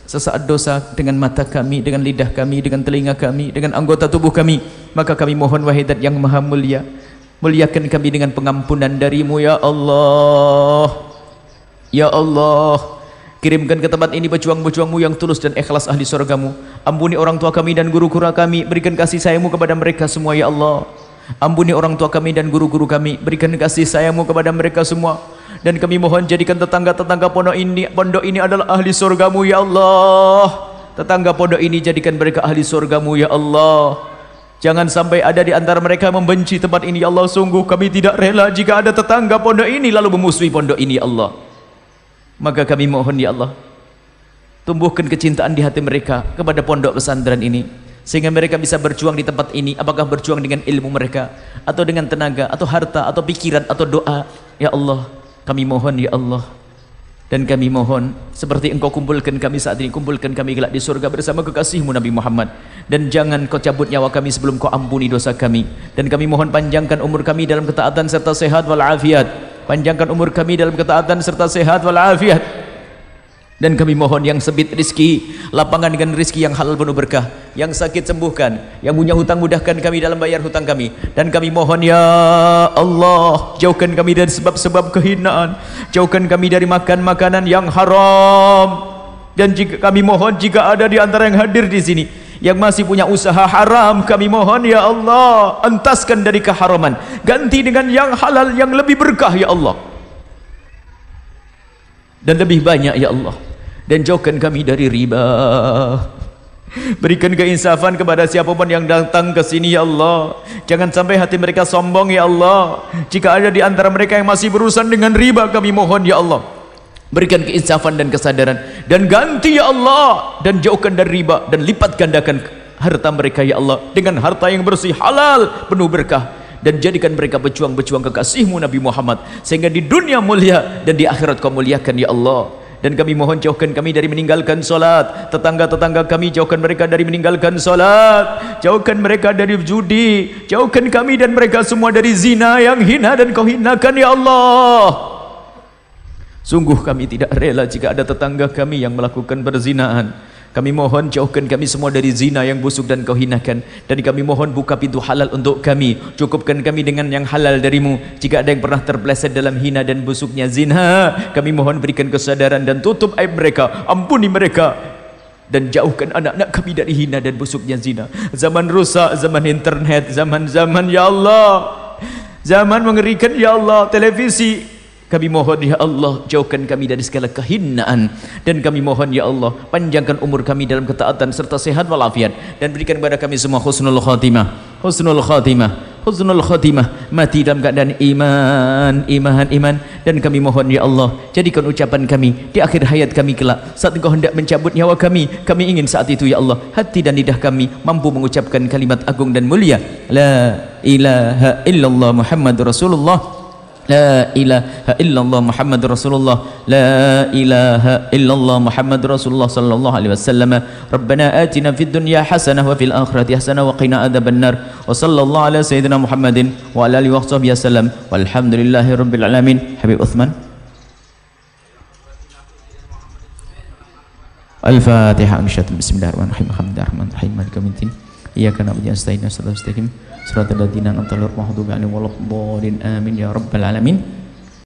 S1: sesaat dosa dengan mata kami, dengan lidah kami, dengan telinga kami, dengan anggota tubuh kami, maka kami mohon wahai Zat yang maha mulia, muliakan kami dengan pengampunan darimu ya Allah. Ya Allah, kirimkan ke tempat ini pejuang-pejuangmu yang tulus dan ikhlas ahli surgamu. Ampuni orang tua kami dan guru-guru kami, berikan kasih sayangmu kepada mereka semua ya Allah. Ampuni orang tua kami dan guru-guru kami, berikan kasih sayangmu kepada mereka semua. Dan kami mohon jadikan tetangga-tetangga pondok ini pondok ini adalah ahli surgamu ya Allah. Tetangga pondok ini jadikan mereka ahli surgamu ya Allah. Jangan sampai ada di antara mereka membenci tempat ini ya Allah. Sungguh kami tidak rela jika ada tetangga pondok ini lalu memusuhi pondok ini ya Allah. Maka kami mohon ya Allah, tumbuhkan kecintaan di hati mereka kepada pondok pesantren ini, sehingga mereka bisa berjuang di tempat ini. Apakah berjuang dengan ilmu mereka, atau dengan tenaga, atau harta, atau pikiran, atau doa ya Allah. Kami mohon ya Allah, dan kami mohon seperti Engkau kumpulkan kami saat ini, kumpulkan kami kelak di surga bersama kekasihmu Nabi Muhammad. Dan jangan Kau cabut nyawa kami sebelum Kau ampuni dosa kami. Dan kami mohon panjangkan umur kami dalam ketaatan serta sehat walafiat. Panjangkan umur kami dalam ketaatan serta sehat walafiat. Dan kami mohon yang sempit rizki, lapangan dengan rizki yang halal penuh berkah. Yang sakit sembuhkan, yang punya hutang mudahkan kami dalam bayar hutang kami. Dan kami mohon ya Allah, jauhkan kami dari sebab-sebab kehinaan, jauhkan kami dari makan makanan yang haram. Dan jika kami mohon, jika ada di antara yang hadir di sini yang masih punya usaha haram, kami mohon ya Allah, entaskan dari keharaman, ganti dengan yang halal yang lebih berkah ya Allah, dan lebih banyak ya Allah. Dan jauhkan kami dari riba. Berikan keinsafan kepada siapapun yang datang ke sini ya Allah. Jangan sampai hati mereka sombong ya Allah. Jika ada di antara mereka yang masih berurusan dengan riba, kami mohon ya Allah, berikan keinsafan dan kesadaran, dan ganti ya Allah, dan jauhkan dari riba, dan lipat gandakan harta mereka ya Allah dengan harta yang bersih, halal, penuh berkah. Dan jadikan mereka pejuang-pejuang kekasihmu Nabi Muhammad, sehingga di dunia mulia dan di akhirat Kau muliakan ya Allah. Dan kami mohon jauhkan kami dari meninggalkan solat. Tetangga-tetangga kami jauhkan mereka dari meninggalkan solat. Jauhkan mereka dari judi. Jauhkan kami dan mereka semua dari zina yang hina dan Kau hinakan ya Allah. Sungguh kami tidak rela jika ada tetangga kami yang melakukan perzinaan. Kami mohon jauhkan kami semua dari zina yang busuk dan Kau hinakan. Dan kami mohon buka pintu halal untuk kami, cukupkan kami dengan yang halal darimu. Jika ada yang pernah terpeleset dalam hina dan busuknya zina, kami mohon berikan kesadaran dan tutup aib mereka, ampuni mereka, dan jauhkan anak-anak kami dari hina dan busuknya zina. Zaman rusak, zaman internet, zaman-zaman ya Allah, zaman mengerikan ya Allah, televisi. Kami mohon ya Allah, jauhkan kami dari segala kehinaan. Dan kami mohon ya Allah, panjangkan umur kami dalam ketaatan serta sehat walafiat. Dan berikan kepada kami semua husnul khatimah, husnul khatimah, husnul khatimah, mati dalam keadaan iman, iman, iman. Dan kami mohon ya Allah, jadikan ucapan kami di akhir hayat kami kelak, saat Engkau hendak mencabut nyawa kami. Kami ingin saat itu ya Allah, hati dan lidah kami mampu mengucapkan kalimat agung dan mulia, la ilaha illallah Muhammadur Rasulullah, la ilaha illallah Muhammadur Rasulullah, la ilaha illallah Muhammadur Rasulullah sallallahu alaihi wasallam. Rabbana atina fid dunya hasanah wa fil akhirati hasanah wa qina adzabannar. Wa sallallahu ala sayyidina Muhammadin wa ala alihi washabihi wasallam. Walhamdulillahi rabbil alamin. Habib Uthman. Al-Fatihah. Bismillahirrahmanirrahim. Alhamdulillahirrahmanirrahim. Maliki yaumiddin. Iyyaka na'budu wa iyyaka nasta'in. Ihdinas siratal mustaqim. Siratal ladzina an'amta 'alaihim ghairil maghdubi 'alaihim waladdallin. Amin ya rabbal alamin.